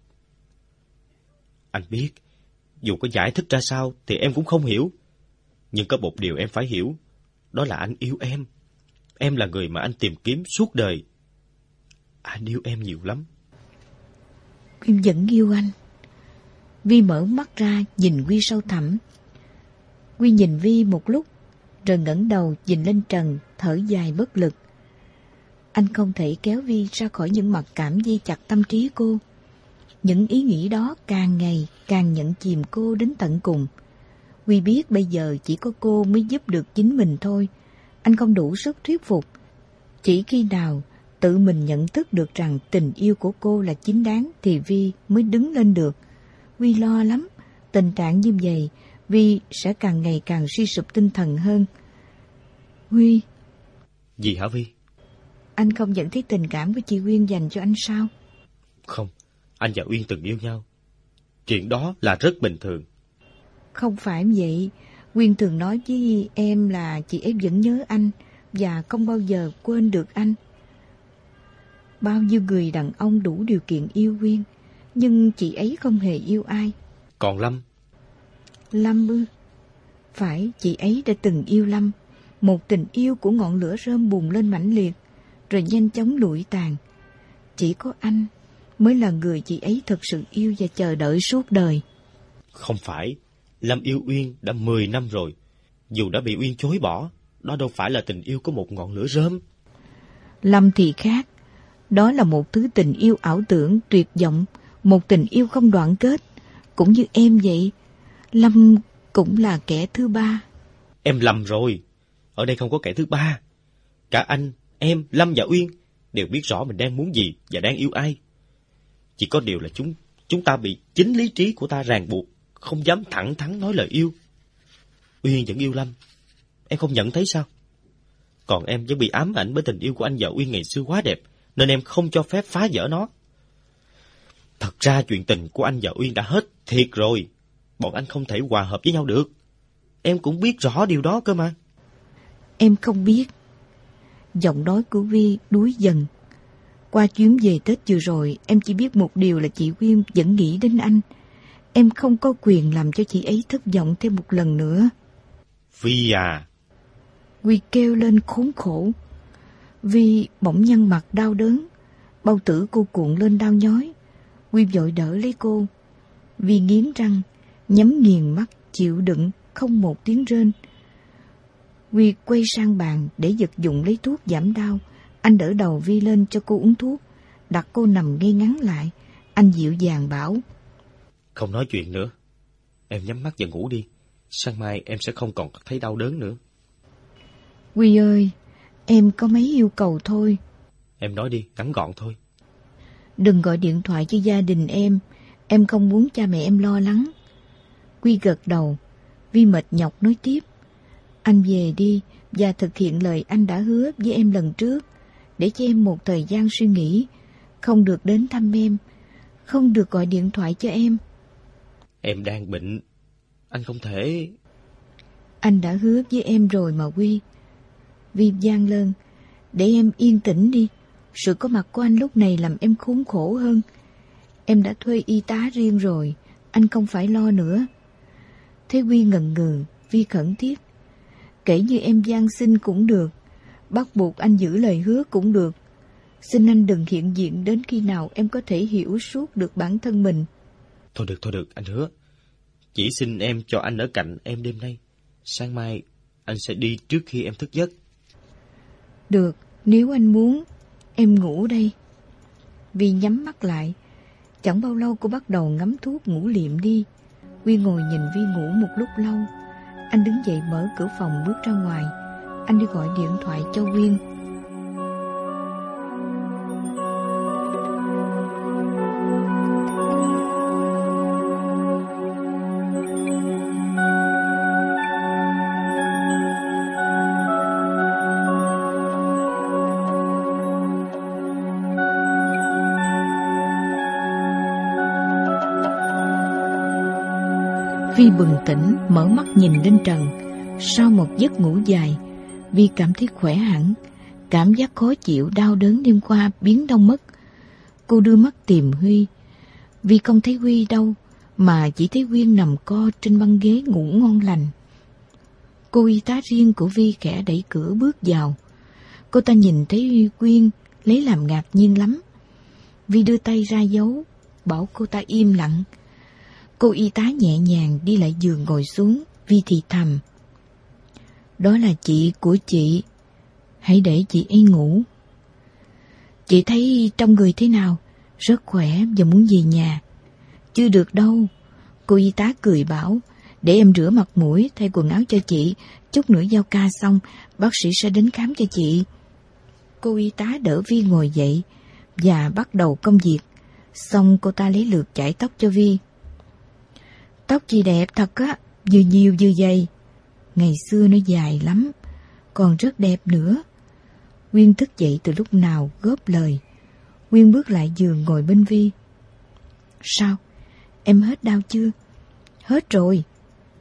S4: Anh biết, dù có giải thích ra sao thì em cũng không hiểu. Nhưng có một điều em phải hiểu, đó là anh yêu em. Em là người mà anh tìm kiếm suốt đời. Anh yêu em nhiều lắm.
S2: Em vẫn yêu anh. Vi mở mắt ra nhìn Quy sâu thẳm. Quy nhìn Vi một lúc, rồi ngẩng đầu nhìn lên trần, thở dài bất lực. Anh không thể kéo Vi ra khỏi những mặc cảm dây chặt tâm trí cô. Những ý nghĩ đó càng ngày càng nhận chìm cô đến tận cùng. Quy biết bây giờ chỉ có cô mới giúp được chính mình thôi. Anh không đủ sức thuyết phục. Chỉ khi nào tự mình nhận thức được rằng tình yêu của cô là chính đáng thì Vi mới đứng lên được. Vi lo lắm. Tình trạng như vậy, Vi sẽ càng ngày càng suy sụp tinh thần hơn. Huy.
S4: Gì hả Vi?
S2: Anh không nhận thấy tình cảm của chị Uyên dành cho anh sao?
S4: Không, anh và Uyên từng yêu nhau. Chuyện đó là rất bình thường.
S2: Không phải vậy. Quyên thường nói với em là chị ấy vẫn nhớ anh và không bao giờ quên được anh. Bao nhiêu người đàn ông đủ điều kiện yêu Quyên, nhưng chị ấy không hề yêu ai.
S4: Còn Lâm?
S2: Lâm ư? Phải, chị ấy đã từng yêu Lâm, một tình yêu của ngọn lửa rơm bùng lên mãnh liệt, rồi nhanh chóng lụi tàn. Chỉ có anh mới là người chị ấy thực sự yêu và chờ đợi suốt đời.
S4: Không phải, Lâm yêu Uyên đã mười năm rồi. Dù đã bị Uyên chối bỏ, đó đâu phải là tình yêu của một ngọn lửa rơm.
S2: Lâm thì khác. Đó là một thứ tình yêu ảo tưởng, tuyệt vọng, một tình yêu không đoạn kết. Cũng như em vậy, Lâm cũng là kẻ thứ ba.
S4: Em lầm rồi. Ở đây không có kẻ thứ ba. Cả anh, em, Lâm và Uyên đều biết rõ mình đang muốn gì và đang yêu ai. Chỉ có điều là chúng chúng ta bị chính lý trí của ta ràng buộc, không dám thẳng thắn nói lời yêu. Uyên vẫn yêu Lâm, em không nhận thấy sao? Còn em vẫn bị ám ảnh bởi tình yêu của anh và Uyên ngày xưa quá đẹp, nên em không cho phép phá vỡ nó. Thật ra chuyện tình của anh và Uyên đã hết thiệt rồi. Bọn anh không thể hòa hợp với nhau được. Em cũng biết rõ điều đó cơ mà.
S2: Em không biết. Giọng nói của Vi đuối dần. Qua chuyến về Tết vừa rồi, em chỉ biết một điều là chị Uyên vẫn nghĩ đến anh. Em không có quyền làm cho chị ấy thất vọng thêm một lần nữa.
S4: Vi à!
S2: Huy kêu lên khốn khổ. Vi bỗng nhăn mặt đau đớn. Bao tử cô cuộn lên đau nhói. Huy vội đỡ lấy cô. Vi nghiến răng, nhắm nghiền mắt, chịu đựng, không một tiếng rên. Huy quay sang bàn để vật dụng lấy thuốc giảm đau. Anh đỡ đầu Vi lên cho cô uống thuốc, đặt cô nằm ngay ngắn lại. Anh dịu dàng bảo:
S4: Không nói chuyện nữa. Em nhắm mắt và ngủ đi. Sáng mai em sẽ không còn thấy đau đớn nữa.
S2: Huy ơi, em có mấy yêu cầu thôi.
S4: Em nói đi, ngắn gọn thôi.
S2: Đừng gọi điện thoại cho gia đình em. Em không muốn cha mẹ em lo lắng. Huy gật đầu. Vi mệt nhọc nói tiếp: Anh về đi và thực hiện lời anh đã hứa với em lần trước, để cho em một thời gian suy nghĩ. Không được đến thăm em, không được gọi điện thoại cho em.
S4: Em đang bệnh, anh không thể...
S2: Anh đã hứa với em rồi mà Huy. Vi van lên: Để em yên tĩnh đi. Sự có mặt của anh lúc này làm em khốn khổ hơn. Em đã thuê y tá riêng rồi, anh không phải lo nữa. Thế Huy ngần ngừ. Vi khẩn thiết: Kể như em van xin cũng được, bắt buộc anh giữ lời hứa cũng được. Xin anh đừng hiện diện đến khi nào em có thể hiểu suốt được bản thân mình.
S4: Thôi được, thôi được, anh hứa. Chỉ xin em cho anh ở cạnh em đêm nay. Sáng mai anh sẽ đi trước khi em thức giấc.
S2: Được, nếu anh muốn. Em ngủ đây. Vi nhắm mắt lại. Chẳng bao lâu cô bắt đầu ngắm thuốc ngủ liệm đi. Huy ngồi nhìn Vi ngủ một lúc lâu. Anh đứng dậy mở cửa phòng bước ra ngoài. Anh đi gọi điện thoại cho Quyên. Vi bừng tỉnh, mở mắt nhìn lên trần. Sau một giấc ngủ dài, Vi cảm thấy khỏe hẳn. Cảm giác khó chịu, đau đớn đêm qua biến đâu mất. Cô đưa mắt tìm Huy. Vi không thấy Huy đâu, mà chỉ thấy Quyên nằm co trên băng ghế ngủ ngon lành. Cô y tá riêng của Vi khẽ đẩy cửa bước vào. Cô ta nhìn thấy Quyên, lấy làm ngạc nhiên lắm. Vi đưa tay ra dấu, bảo cô ta im lặng. Cô y tá nhẹ nhàng đi lại giường ngồi xuống. Vi thì thầm: Đó là chị của chị, hãy để chị ấy ngủ. Chị thấy trong người thế nào? Rất khỏe và muốn về nhà. Chưa được đâu. Cô y tá cười bảo: Để em rửa mặt mũi, thay quần áo cho chị. Chút nữa giao ca xong, bác sĩ sẽ đến khám cho chị. Cô y tá đỡ Vi ngồi dậy và bắt đầu công việc. Xong cô ta lấy lượt chải tóc cho Vi. Tóc chị đẹp thật á, vừa nhiều vừa dày. Ngày xưa nó dài lắm, còn rất đẹp nữa. Quyên thức dậy từ lúc nào góp lời. Quyên bước lại giường ngồi bên Vi. Sao? Em hết đau chưa? Hết rồi.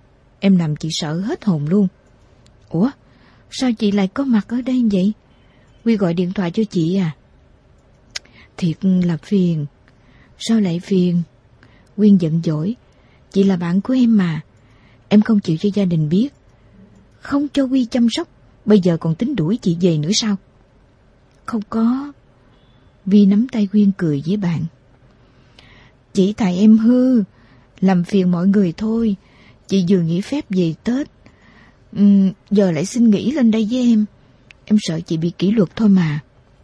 S2: Em làm chị sợ hết hồn luôn. Ủa, sao chị lại có mặt ở đây vậy? Huy gọi điện thoại cho chị à? Thiệt là phiền. Sao lại phiền? Quyên giận dỗi. Chị là bạn của em mà. Em không chịu cho gia đình biết, không cho Huy chăm sóc, bây giờ còn tính đuổi chị về nữa sao? Không có. Vi nắm tay Quyên cười với bạn. Chỉ tại em hư, làm phiền mọi người thôi. Chị vừa nghỉ phép về Tết, uhm, giờ lại xin nghỉ lên đây với em. Em sợ chị bị kỷ luật thôi mà.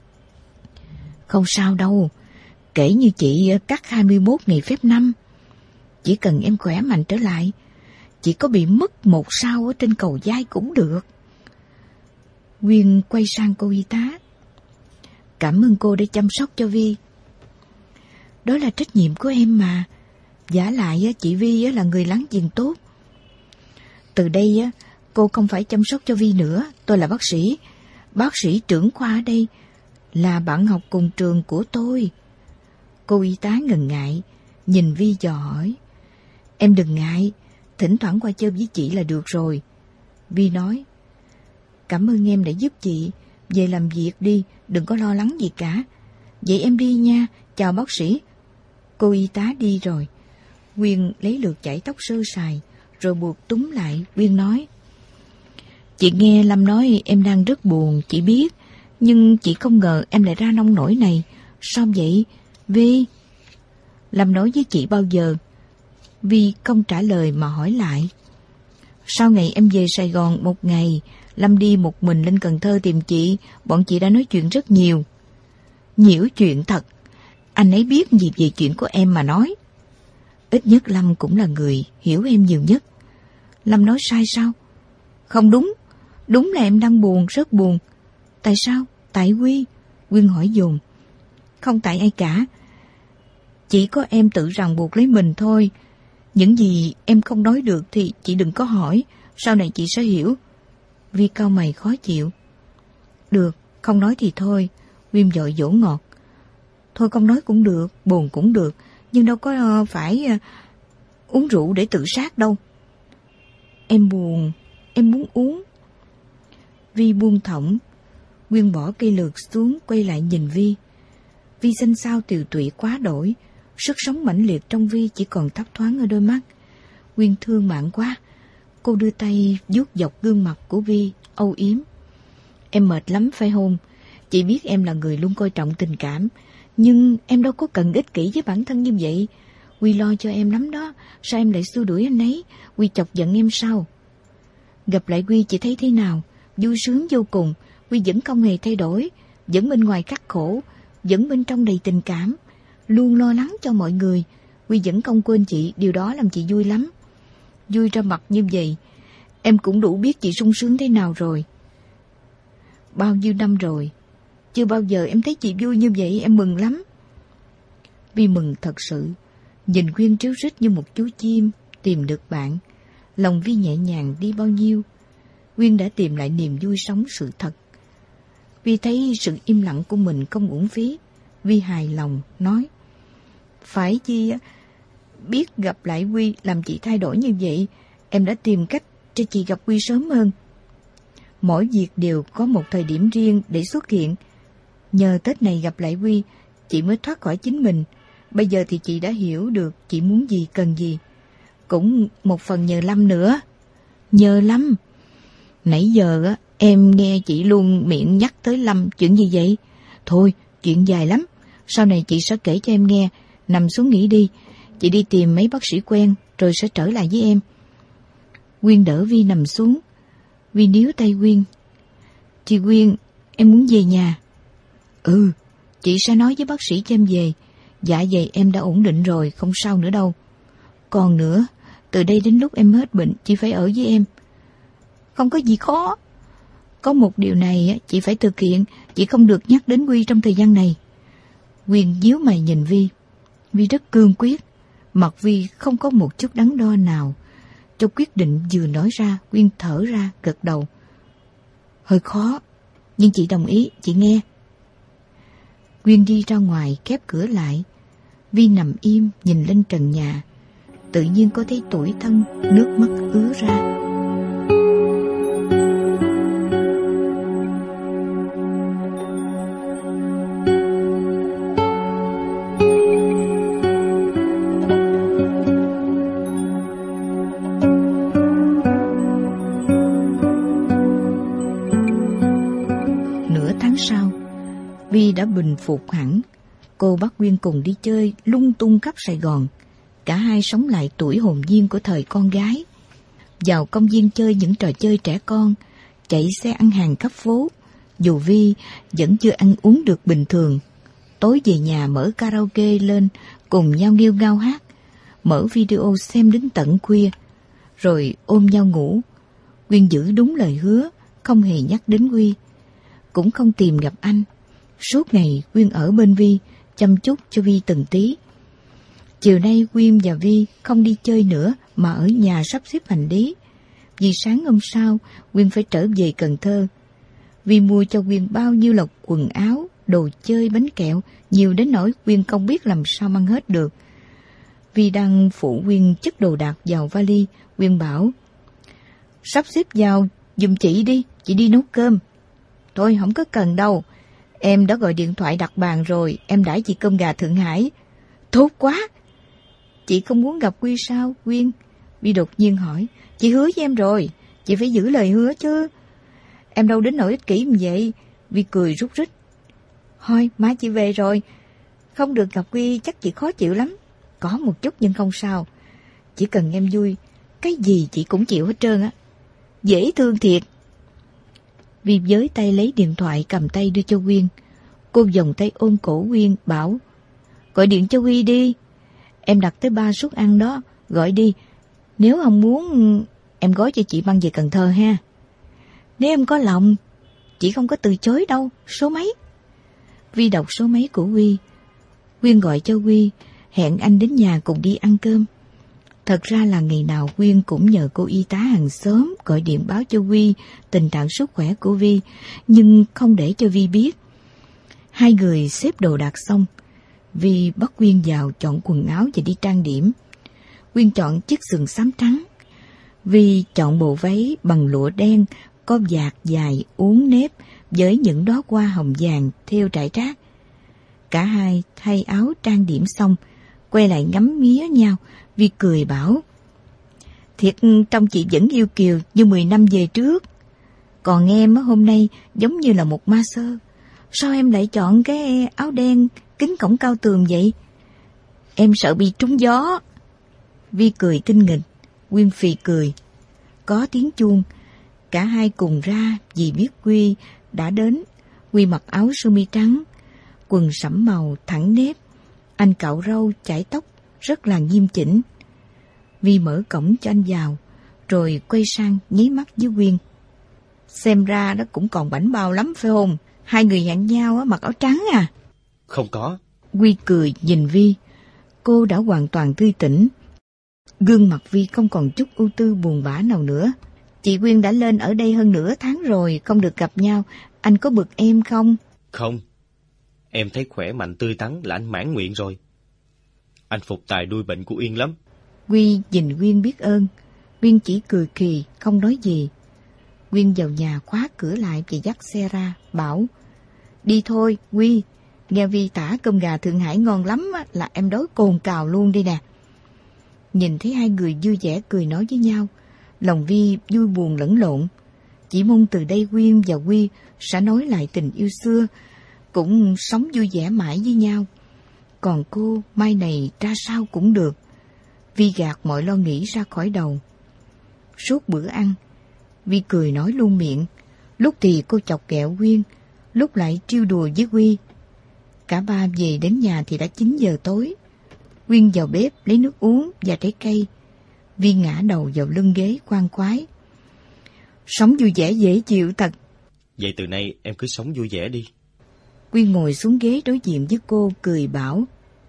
S2: Không sao đâu. Kể như chị cắt hai mươi mốt ngày phép năm. Chỉ cần em khỏe mạnh trở lại, chỉ có bị mất một sao ở trên cầu vai cũng được. Quyên quay sang cô y tá. Cảm ơn cô đã chăm sóc cho Vi. Đó là trách nhiệm của em mà. Vả lại chị Vi là người láng giềng tốt. Từ đây cô không phải chăm sóc cho Vi nữa. Tôi là bác sĩ, bác sĩ trưởng khoa ở đây, là bạn học cùng trường của tôi. Cô y tá ngần ngại, nhìn Vi dò hỏi. Em đừng ngại, thỉnh thoảng qua chơi với chị là được rồi. Vi nói. Cảm ơn em đã giúp chị. Về làm việc đi, đừng có lo lắng gì cả. Vậy em đi nha, chào bác sĩ. Cô y tá đi rồi. Quyên lấy lượt chải tóc sơ sài, rồi buộc túm lại. Quyên nói. Chị nghe Lâm nói em đang rất buồn, chị biết. Nhưng chị không ngờ em lại ra nông nổi này. Sao vậy, Vi? Lâm nói với chị bao giờ? Vi không trả lời mà hỏi lại. Sau ngày em về Sài Gòn một ngày, Lâm đi một mình lên Cần Thơ tìm chị. Bọn chị đã nói chuyện rất nhiều. Nhiễu chuyện thật. Anh ấy biết gì về chuyện của em mà nói. Ít nhất Lâm cũng là người hiểu em nhiều nhất. Lâm nói sai sao? Không đúng. Đúng là em đang buồn, rất buồn. Tại sao? Tại Huy. Quyên hỏi dồn. Không tại ai cả. Chỉ có em tự ràng buộc lấy mình thôi. Những gì em không nói được thì chị đừng có hỏi. Sau này chị sẽ hiểu. Vi cau mày khó chịu. Được, không nói thì thôi. Quyên vội dỗ ngọt. Thôi không nói cũng được, buồn cũng được. Nhưng đâu có phải uống rượu để tự sát đâu. Em buồn, em muốn uống. Vi buông thõng. Quyên bỏ cây lược xuống, quay lại nhìn Vi. Vi xanh xao tiều tụy quá đổi. Sức sống mãnh liệt trong Vi chỉ còn thấp thoáng ở đôi mắt. Quyên thương bạn quá. Cô đưa tay vuốt dọc gương mặt của Vi, âu yếm. Em mệt lắm phải không? Chị biết em là người luôn coi trọng tình cảm, nhưng em đâu có cần ích kỷ với bản thân như vậy. Huy lo cho em lắm đó. Sao em lại xua đuổi anh ấy? Huy chọc giận em sao? Gặp lại Huy chị thấy thế nào? Vui sướng vô cùng. Huy vẫn không hề thay đổi, vẫn bên ngoài khắc khổ, vẫn bên trong đầy tình cảm, luôn lo lắng cho mọi người. Huy vẫn không quên chị. Điều đó làm chị vui lắm. Vui ra mặt như vậy, em cũng đủ biết chị sung sướng thế nào rồi. Bao nhiêu năm rồi, chưa bao giờ em thấy chị vui như vậy. Em mừng lắm. Vi mừng thật sự. Nhìn Quyên tríu rít như một chú chim tìm được bạn. Lòng Vi nhẹ nhàng đi bao nhiêu. Quyên đã tìm lại niềm vui sống sự thật. Vi thấy sự im lặng của mình không uổng phí. Vi hài lòng nói. Phải chi biết gặp lại Huy làm chị thay đổi như vậy. Em đã tìm cách cho chị gặp Huy sớm hơn. Mỗi việc đều có một thời điểm riêng để xuất hiện. Nhờ Tết này gặp lại Huy, chị mới thoát khỏi chính mình. Bây giờ thì chị đã hiểu được chị muốn gì, cần gì. Cũng một phần nhờ Lâm nữa. Nhờ Lâm? Nãy giờ em nghe chị luôn miệng nhắc tới Lâm. Chuyện gì vậy? Thôi, chuyện dài lắm. Sau này chị sẽ kể cho em nghe. Nằm xuống nghỉ đi. Chị đi tìm mấy bác sĩ quen rồi sẽ trở lại với em. Quyên đỡ Vi nằm xuống. Vi níu tay Quyên. Chị Quyên, em muốn về nhà. Ừ, chị sẽ nói với bác sĩ cho em về. Dạ dày em đã ổn định rồi, không sao nữa đâu. Còn nữa, từ đây đến lúc em hết bệnh, chị phải ở với em. Không có gì khó. Có một điều này chị phải thực hiện. Chị không được nhắc đến Huy trong thời gian này. Quyên nhíu mày nhìn Vi. Vi rất cương quyết. Mặt Vi không có một chút đắn đo nào. Cho quyết định vừa nói ra, Quyên thở ra, gật đầu. Hơi khó, nhưng chị đồng ý, chị nghe. Quyên đi ra ngoài, khép cửa lại. Vi nằm im, nhìn lên trần nhà. tự nhiên cô thấy tủi thân, nước mắt ứa ra. Nửa tháng sau, Vi đã bình phục hẳn. Cô bắt Quyên cùng đi chơi lung tung khắp Sài Gòn. Cả hai sống lại tuổi hồn nhiên của thời con gái. Vào công viên chơi những trò chơi trẻ con, chạy xe ăn hàng khắp phố. Dù Vi vẫn chưa ăn uống được bình thường. Tối về nhà mở karaoke lên, cùng nhau nghêu ngao hát, mở video xem đến tận khuya, rồi ôm nhau ngủ. Quyên giữ đúng lời hứa, không hề nhắc đến Huy, cũng không tìm gặp anh. Suốt ngày Quyên ở bên Vi, chăm chút cho Vi từng tí. Chiều nay Quyên và Vi không đi chơi nữa mà ở nhà sắp xếp hành lý. Vì sáng hôm sau Quyên phải trở về Cần Thơ. Vi mua cho Quyên bao nhiêu là quần áo, đồ chơi, bánh kẹo, nhiều đến nỗi Quyên không biết làm sao mang hết được. Vi đang phụ Quyên chất đồ đạc vào vali. Quyên bảo: sắp xếp vào giùm chị đi, chị đi nấu cơm. Thôi không có cần đâu, em đã gọi điện thoại đặt bàn rồi, em đãi chị cơm gà Thượng Hải. Tốt quá! Chị không muốn gặp Quy sao, Quyên? Vi đột nhiên hỏi. Chị hứa với em rồi, chị phải giữ lời hứa chứ. Em đâu đến nỗi ích kỷ như vậy. Vi cười rút rít. Thôi, má chị về rồi. Không được gặp Quy chắc chị khó chịu lắm. Có một chút nhưng không sao. Chỉ cần em vui, cái gì chị cũng chịu hết trơn á. Dễ thương thiệt. Vi với tay lấy điện thoại cầm tay đưa cho Quyên. Cô vòng tay ôm cổ Quyên bảo: gọi điện cho Huy đi. Em đặt tới ba suất ăn đó, gọi đi. Nếu không muốn, em gói cho chị mang về Cần Thơ ha. Nếu em có lòng, chị không có từ chối đâu. Số mấy? Vi đọc số máy của Huy. Quyên gọi cho Huy, hẹn anh đến nhà cùng đi ăn cơm. Thật ra là ngày nào Quyên cũng nhờ cô y tá hàng xóm gọi điện báo cho Huy tình trạng sức khỏe của Vi, nhưng không để cho Vi biết. Hai người xếp đồ đạc xong, Vi bắt Quyên vào chọn quần áo và đi trang điểm. Quyên chọn chiếc sườn xám trắng, Vi chọn bộ váy bằng lụa đen có vạt dài uốn nếp với những đóa hoa hồng vàng thêu rải rác. Cả hai thay áo trang điểm xong, quay lại ngắm nghía nhau. Vi cười bảo: thiệt trông chị vẫn yêu kiều như mười năm về trước. Còn em hôm nay giống như là một ma sơ. Sao em lại chọn cái áo đen kính cổng cao tường vậy? Em sợ bị trúng gió. Vi cười tinh nghịch. Quyên phì cười. Có tiếng chuông. Cả hai cùng ra vì biết Quy đã đến. Quy mặc áo sơ mi trắng, quần sẫm màu thẳng nếp. Anh cạo râu chải tóc rất là nghiêm chỉnh. Vi mở cổng cho anh vào, rồi quay sang nháy mắt với Quyên. Xem ra nó cũng còn bảnh bao lắm phải không? Hai người hẹn nhau mặc áo trắng à?
S4: Không có.
S2: Quy cười nhìn Vi. Cô đã hoàn toàn tươi tỉnh. Gương mặt Vi không còn chút ưu tư buồn bã nào nữa. Chị Quyên đã lên ở đây hơn nửa tháng rồi, không được gặp nhau. Anh có bực em không?
S4: Không. Em thấy khỏe mạnh tươi tắn là anh mãn nguyện rồi. Anh phục tài đuôi bệnh của Uyên lắm.
S2: Quy nhìn Quyên biết ơn. Quyên chỉ cười kỳ, không nói gì. Quyên vào nhà khóa cửa lại và dắt xe ra, bảo: đi thôi, Quy. Nghe Vi tả cơm gà Thượng Hải ngon lắm là em đói cồn cào luôn đi nè. Nhìn thấy hai người vui vẻ cười nói với nhau, lòng Vi vui buồn lẫn lộn. Chỉ mong từ đây Quyên và Quy sẽ nói lại tình yêu xưa, cũng sống vui vẻ mãi với nhau. Còn cô mai này ra sao cũng được. Vi gạt mọi lo nghĩ ra khỏi đầu. Suốt bữa ăn, Vi cười nói luôn miệng. Lúc thì cô chọc ghẹo Quyên, lúc lại trêu đùa với Quy. Cả ba về đến nhà thì đã chín giờ tối. Quyên vào bếp lấy nước uống và trái cây. Vi ngã đầu vào lưng ghế khoan khoái. Sống vui vẻ dễ chịu thật.
S4: Vậy từ nay em cứ sống vui vẻ đi.
S2: Quyên ngồi xuống ghế đối diện với cô, cười bảo.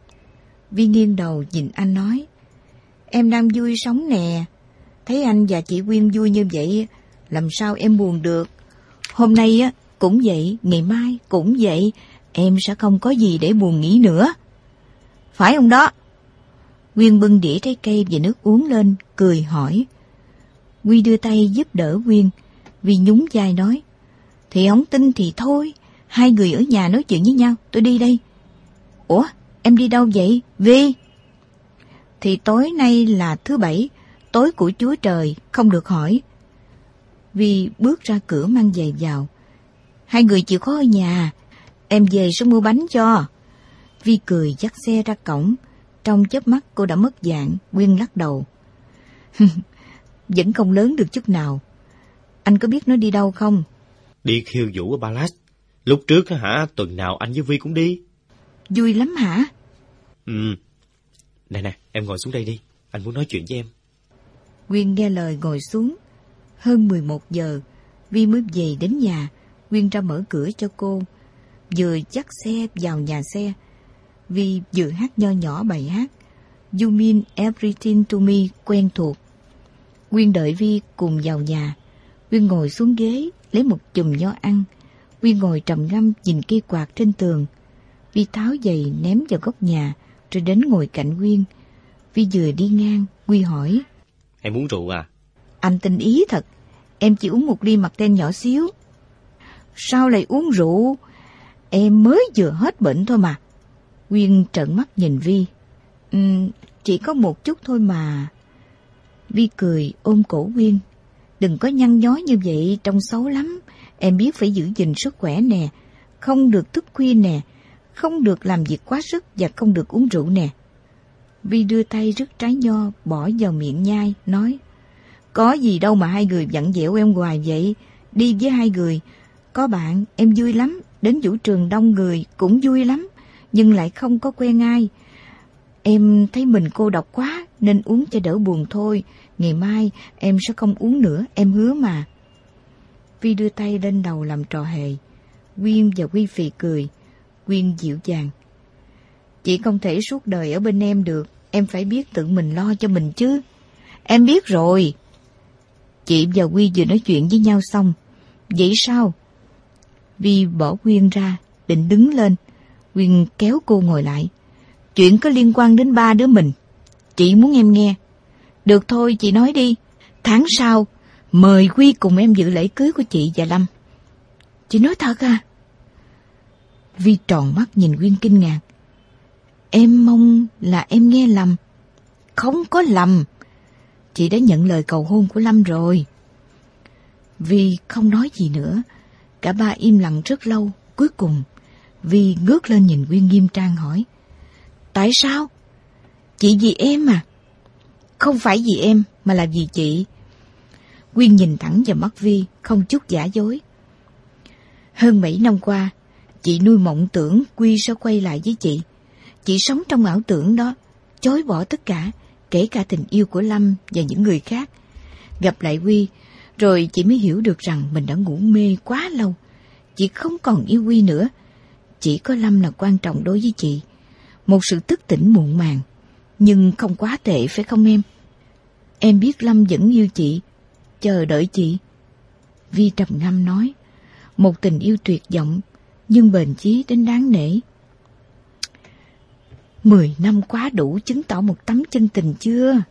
S2: Vi nghiêng đầu nhìn anh nói: em đang vui sống nè. Thấy anh và chị Quyên vui như vậy, làm sao em buồn được. Hôm nay á cũng vậy, ngày mai cũng vậy. Em sẽ không có gì để buồn nghĩ nữa. Phải không đó? Quyên bưng đĩa trái cây và nước uống lên, cười hỏi. Huy đưa tay giúp đỡ Quyên. Vi nhún vai nói, thì không tin thì thôi, hai người ở nhà nói chuyện với nhau, tôi đi đây. Ủa, em đi đâu vậy, Vi? Thì tối nay là thứ bảy, tối của Chúa Trời, không được hỏi. Vi bước ra cửa mang giày vào. Hai người chịu khó ở nhà, em về sẽ mua bánh cho. Vi cười dắt xe ra cổng. Trong chớp mắt cô đã mất dạng. Quyên lắc đầu. Vẫn không lớn được chút nào. Anh có biết nó đi đâu không?
S4: Đi khiêu vũ ở Palace. Lúc trước hả, tuần nào anh với Vi cũng đi.
S2: Vui lắm hả?
S4: Ừ. Nè nè, em ngồi xuống đây đi, anh muốn nói chuyện với em.
S2: Quyên nghe lời ngồi xuống. Hơn mười một giờ, Vi mới về đến nhà. Quyên ra mở cửa cho cô. Vừa dắt xe vào nhà xe, Vi vừa hát nho nhỏ bài hát You Mean Everything to Me quen thuộc. Quyên đợi Vi cùng vào nhà. Quyên ngồi xuống ghế, lấy một chùm nho ăn. Quyên ngồi trầm ngâm nhìn cây quạt trên tường. Vi tháo giày ném vào góc nhà, rồi đến ngồi cạnh Quyên. Vi vừa đi ngang, Quyên hỏi.
S4: Em uống rượu à?
S2: Anh tinh ý thật, em chỉ uống một ly mặt ten nhỏ xíu. Sao lại uống rượu? Em mới vừa hết bệnh thôi mà. Quyên trợn mắt nhìn Vi. Ừ, chỉ có một chút thôi mà. Vi cười ôm cổ Quyên. Đừng có nhăn nhói như vậy, trông xấu lắm. Em biết phải giữ gìn sức khỏe nè. Không được thức khuya nè. Không được làm việc quá sức và không được uống rượu nè. Vi đưa tay rứt trái nho, bỏ vào miệng nhai, nói. Có gì đâu mà hai người vặn vẹo em hoài vậy. Đi với hai người, có bạn em vui lắm. Đến vũ trường đông người cũng vui lắm. Nhưng lại không có quen ai. Em thấy mình cô độc quá nên uống cho đỡ buồn thôi. Ngày mai em sẽ không uống nữa, em hứa mà. Vi đưa tay lên đầu làm trò hề. Quyên và Quy phì cười. Quyên dịu dàng. Chị không thể suốt đời ở bên em được. Em phải biết tự mình lo cho mình chứ. Em biết rồi. Chị và Quy vừa nói chuyện với nhau xong. Vậy sao? Vi bỏ Quyên ra, định đứng lên. Quyên kéo cô ngồi lại. Chuyện có liên quan đến ba đứa mình. Chị muốn em nghe. Được thôi, chị nói đi. Tháng sau, mời Quy cùng em dự lễ cưới của chị và Lâm. Chị nói thật à? Vi tròn mắt nhìn Quyên kinh ngạc. Em mong là em nghe lầm. Không có lầm. Chị đã nhận lời cầu hôn của Lâm rồi. Vi không nói gì nữa. Cả ba im lặng rất lâu. Cuối cùng, Vi ngước lên nhìn Quyên nghiêm trang hỏi. Tại sao? Chị vì em à? Không phải vì em, mà là vì chị. Quyên nhìn thẳng vào mắt Vi, không chút giả dối. Hơn bảy năm qua, chị nuôi mộng tưởng Quy sẽ quay lại với chị. Chị sống trong ảo tưởng đó, chối bỏ tất cả, kể cả tình yêu của Lâm và những người khác. Gặp lại Quy, rồi chị mới hiểu được rằng mình đã ngủ mê quá lâu. Chị không còn yêu Quy nữa. Chỉ có Lâm là quan trọng đối với chị. Một sự thức tỉnh muộn màng, nhưng không quá tệ phải không em? Em biết Lâm vẫn yêu chị, chờ đợi chị. Vi trầm ngâm nói. Một tình yêu tuyệt vọng, nhưng bền chí đến đáng nể. Mười năm quá đủ chứng tỏ một tấm chân tình chưa?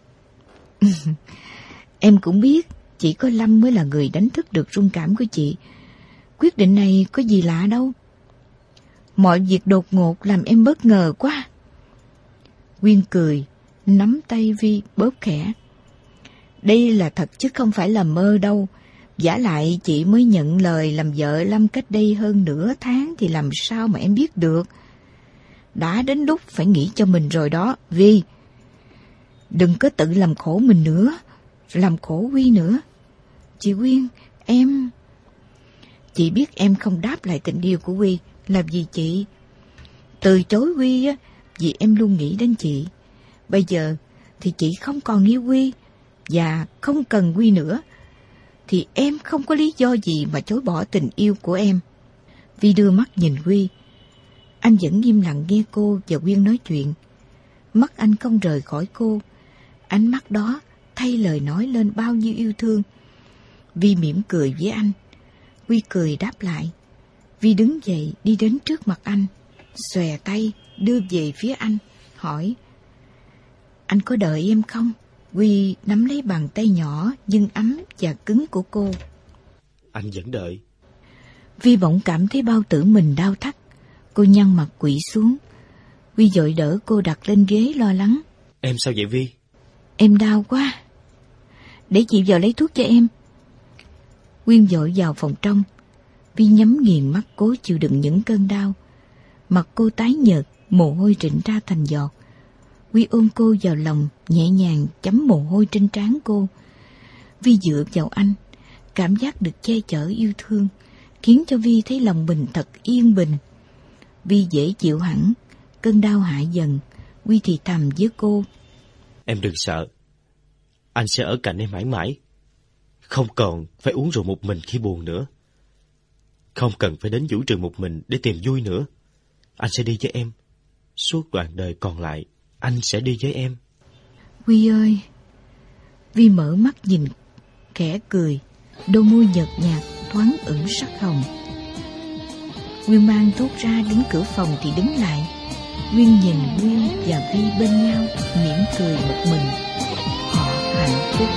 S2: Em cũng biết, chỉ có Lâm mới là người đánh thức được rung cảm của chị. Quyết định này có gì lạ đâu. Mọi việc đột ngột làm em bất ngờ quá. Quyên cười, nắm tay Vi bóp khẽ. Đây là thật chứ không phải là mơ đâu. Vả lại chị mới nhận lời làm vợ Lâm cách đây hơn nửa tháng thì làm sao mà em biết được. Đã đến lúc phải nghĩ cho mình rồi đó, Vi. Đừng có tự làm khổ mình nữa, làm khổ Quy nữa. Chị Quyên, em... Chị biết em không đáp lại tình yêu của Quy là vì chị. Từ chối Quy á, vì em luôn nghĩ đến chị. Bây giờ thì chị không còn yêu Quy và không cần Quy nữa, thì em không có lý do gì mà chối bỏ tình yêu của em. Vi đưa mắt nhìn Quy. Anh vẫn im lặng nghe cô và Quyên nói chuyện. Mắt anh không rời khỏi cô. Ánh mắt đó thay lời nói lên bao nhiêu yêu thương. Vi mỉm cười với anh. Quy cười đáp lại. Vi đứng dậy đi đến trước mặt anh, xòe tay đưa về phía anh, hỏi. Anh có đợi em không? Huy nắm lấy bàn tay nhỏ nhưng ấm và cứng của cô.
S4: Anh vẫn đợi.
S2: Vi bỗng cảm thấy bao tử mình đau thắt. Cô nhăn mặt quỵ xuống. Huy vội đỡ cô đặt lên ghế lo lắng.
S4: Em sao vậy Vi?
S2: Em đau quá. Để chị vào lấy thuốc cho em. Quyên vội vào phòng trong. Vi nhắm nghiền mắt cố chịu đựng những cơn đau. Mặt cô tái nhợt, mồ hôi rịn ra thành giọt. Huy ôm cô vào lòng, nhẹ nhàng chấm mồ hôi trên trán cô. Vi dựa vào anh, cảm giác được che chở yêu thương, khiến cho Vi thấy lòng mình thật yên bình. Vi dễ chịu hẳn, cơn đau hạ dần. Huy thì thầm với cô.
S4: Em đừng sợ, anh sẽ ở cạnh em mãi mãi. Không còn phải uống rượu một mình khi buồn nữa. Không cần phải đến vũ trường một mình để tìm vui nữa. Anh sẽ đi với em. Suốt đoạn đời còn lại, anh sẽ đi với em.
S2: Huy ơi! Vi mở mắt nhìn, khẽ cười, đôi môi nhợt nhạt, thoáng ửng sắc hồng. Nguyên mang thuốc ra đến cửa phòng thì đứng lại. Nguyên nhìn Nguyên và Vi bên nhau, mỉm cười một mình. Họ hạnh phúc.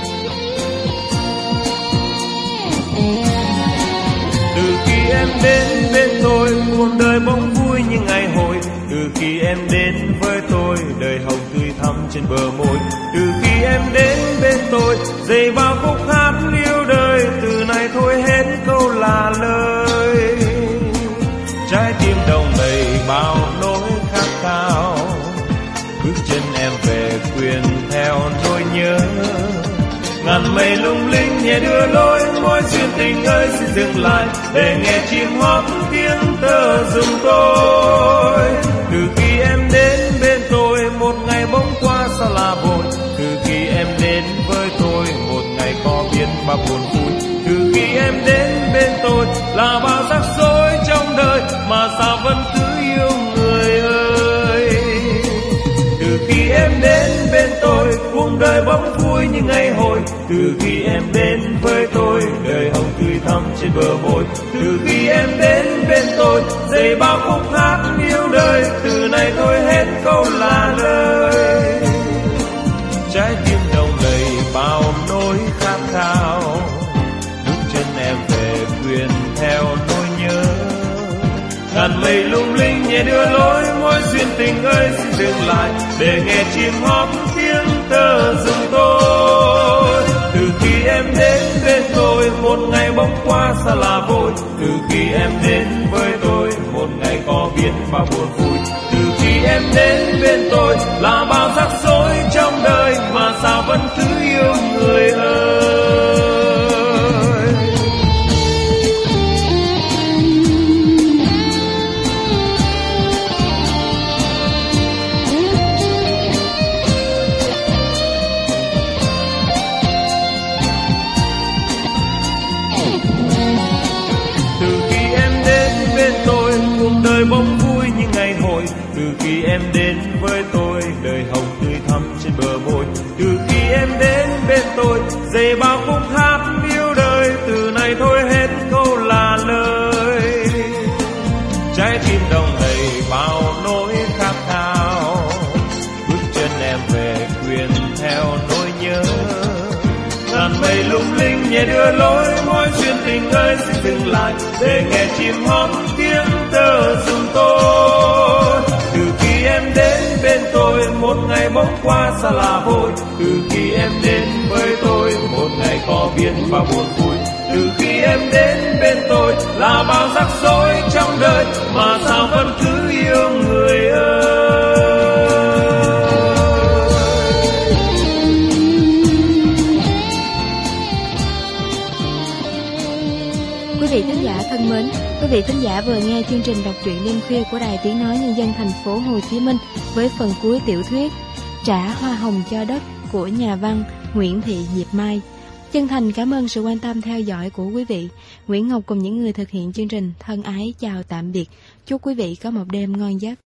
S5: Từ khi em đến bên tôi, cuộc đời bỗng vui như ngày hội. Từ khi em đến với tôi, đời hồng tươi thắm trên bờ môi. Từ khi em đến bên tôi, dày bao khúc hát yêu đời. Từ nay thôi hết câu là lời. Trái tim đồng đầy bao nỗi khát khao. Bước chân em về quyền theo nỗi nhớ. Ngàn mây lung linh nhẹ đưa lối, mối duyên tình ơi xin dừng lại để nghe chim hót tiếng tơ rừng tôi. Từ khi em đến bên tôi, một ngày bỗng qua sao là vội. Từ khi em đến với tôi, một ngày có biết bao buồn vui. Từ khi em đến bên tôi là bao rắc rối trong đời, mà sao vẫn cứ yêu người ơi. Từ khi em đến bên tôi, cuộc đời bỗng vui như ngày hội. Từ khi em đến với tôi, đời hồng tươi thắm trên bờ môi. Từ khi em đến bên tôi, dày bao khúc hát yêu đời. Từ nay thôi hết câu là lời. Trái tim đồng đầy bao nỗi khát khao. Bước chân em về quyền theo nỗi nhớ. Ngàn mây lung linh nhẹ đưa lối, mối duyên tình ơi xin dừng lại để nghe chim hót tiếng tơ rừng tôi. Từ khi em đến bên tôi, một ngày bỗng qua xa là vội. Từ khi em đến với tôi, một ngày có biết bao buồn vui. Từ khi em đến bên tôi là bao rắc rối trong đời, mà sao vẫn cứ yêu người ơi. Đời bỗng vui như ngày hội. Từ khi em đến với tôi, đời hồng tươi thắm trên bờ môi. Từ khi em đến bên tôi, dày bao khúc hát yêu đời. Từ nay thôi hết câu là lời. Trái tim đồng đầy bao nỗi khát khao. Bước chân em về quyền theo nỗi nhớ. Ngàn mây lung linh nhẹ đưa lối, mối duyên tình ơi xin dừng lại để nghe chim hót tiếng tơ rừng tôi. Từ khi em đến bên tôi, một ngày bỗng qua xa là vội. Từ khi em đến với tôi, một ngày có biết bao buồn vui. Từ khi em đến bên tôi là bao rắc rối trong đời, mà sao vẫn cứ yêu người ơi.
S3: Quý vị thính giả thân mến, quý vị thính giả vừa nghe chương trình đọc truyện đêm khuya của Đài Tiếng nói Nhân dân thành phố Hồ Chí Minh với phần cuối tiểu thuyết Trả hoa hồng cho đất của nhà văn Nguyễn Thị Diệp Mai. Chân thành cảm ơn sự quan tâm theo dõi của quý vị. Nguyễn Ngọc cùng những người thực hiện chương trình thân ái chào tạm biệt. Chúc quý vị có một đêm ngon giấc.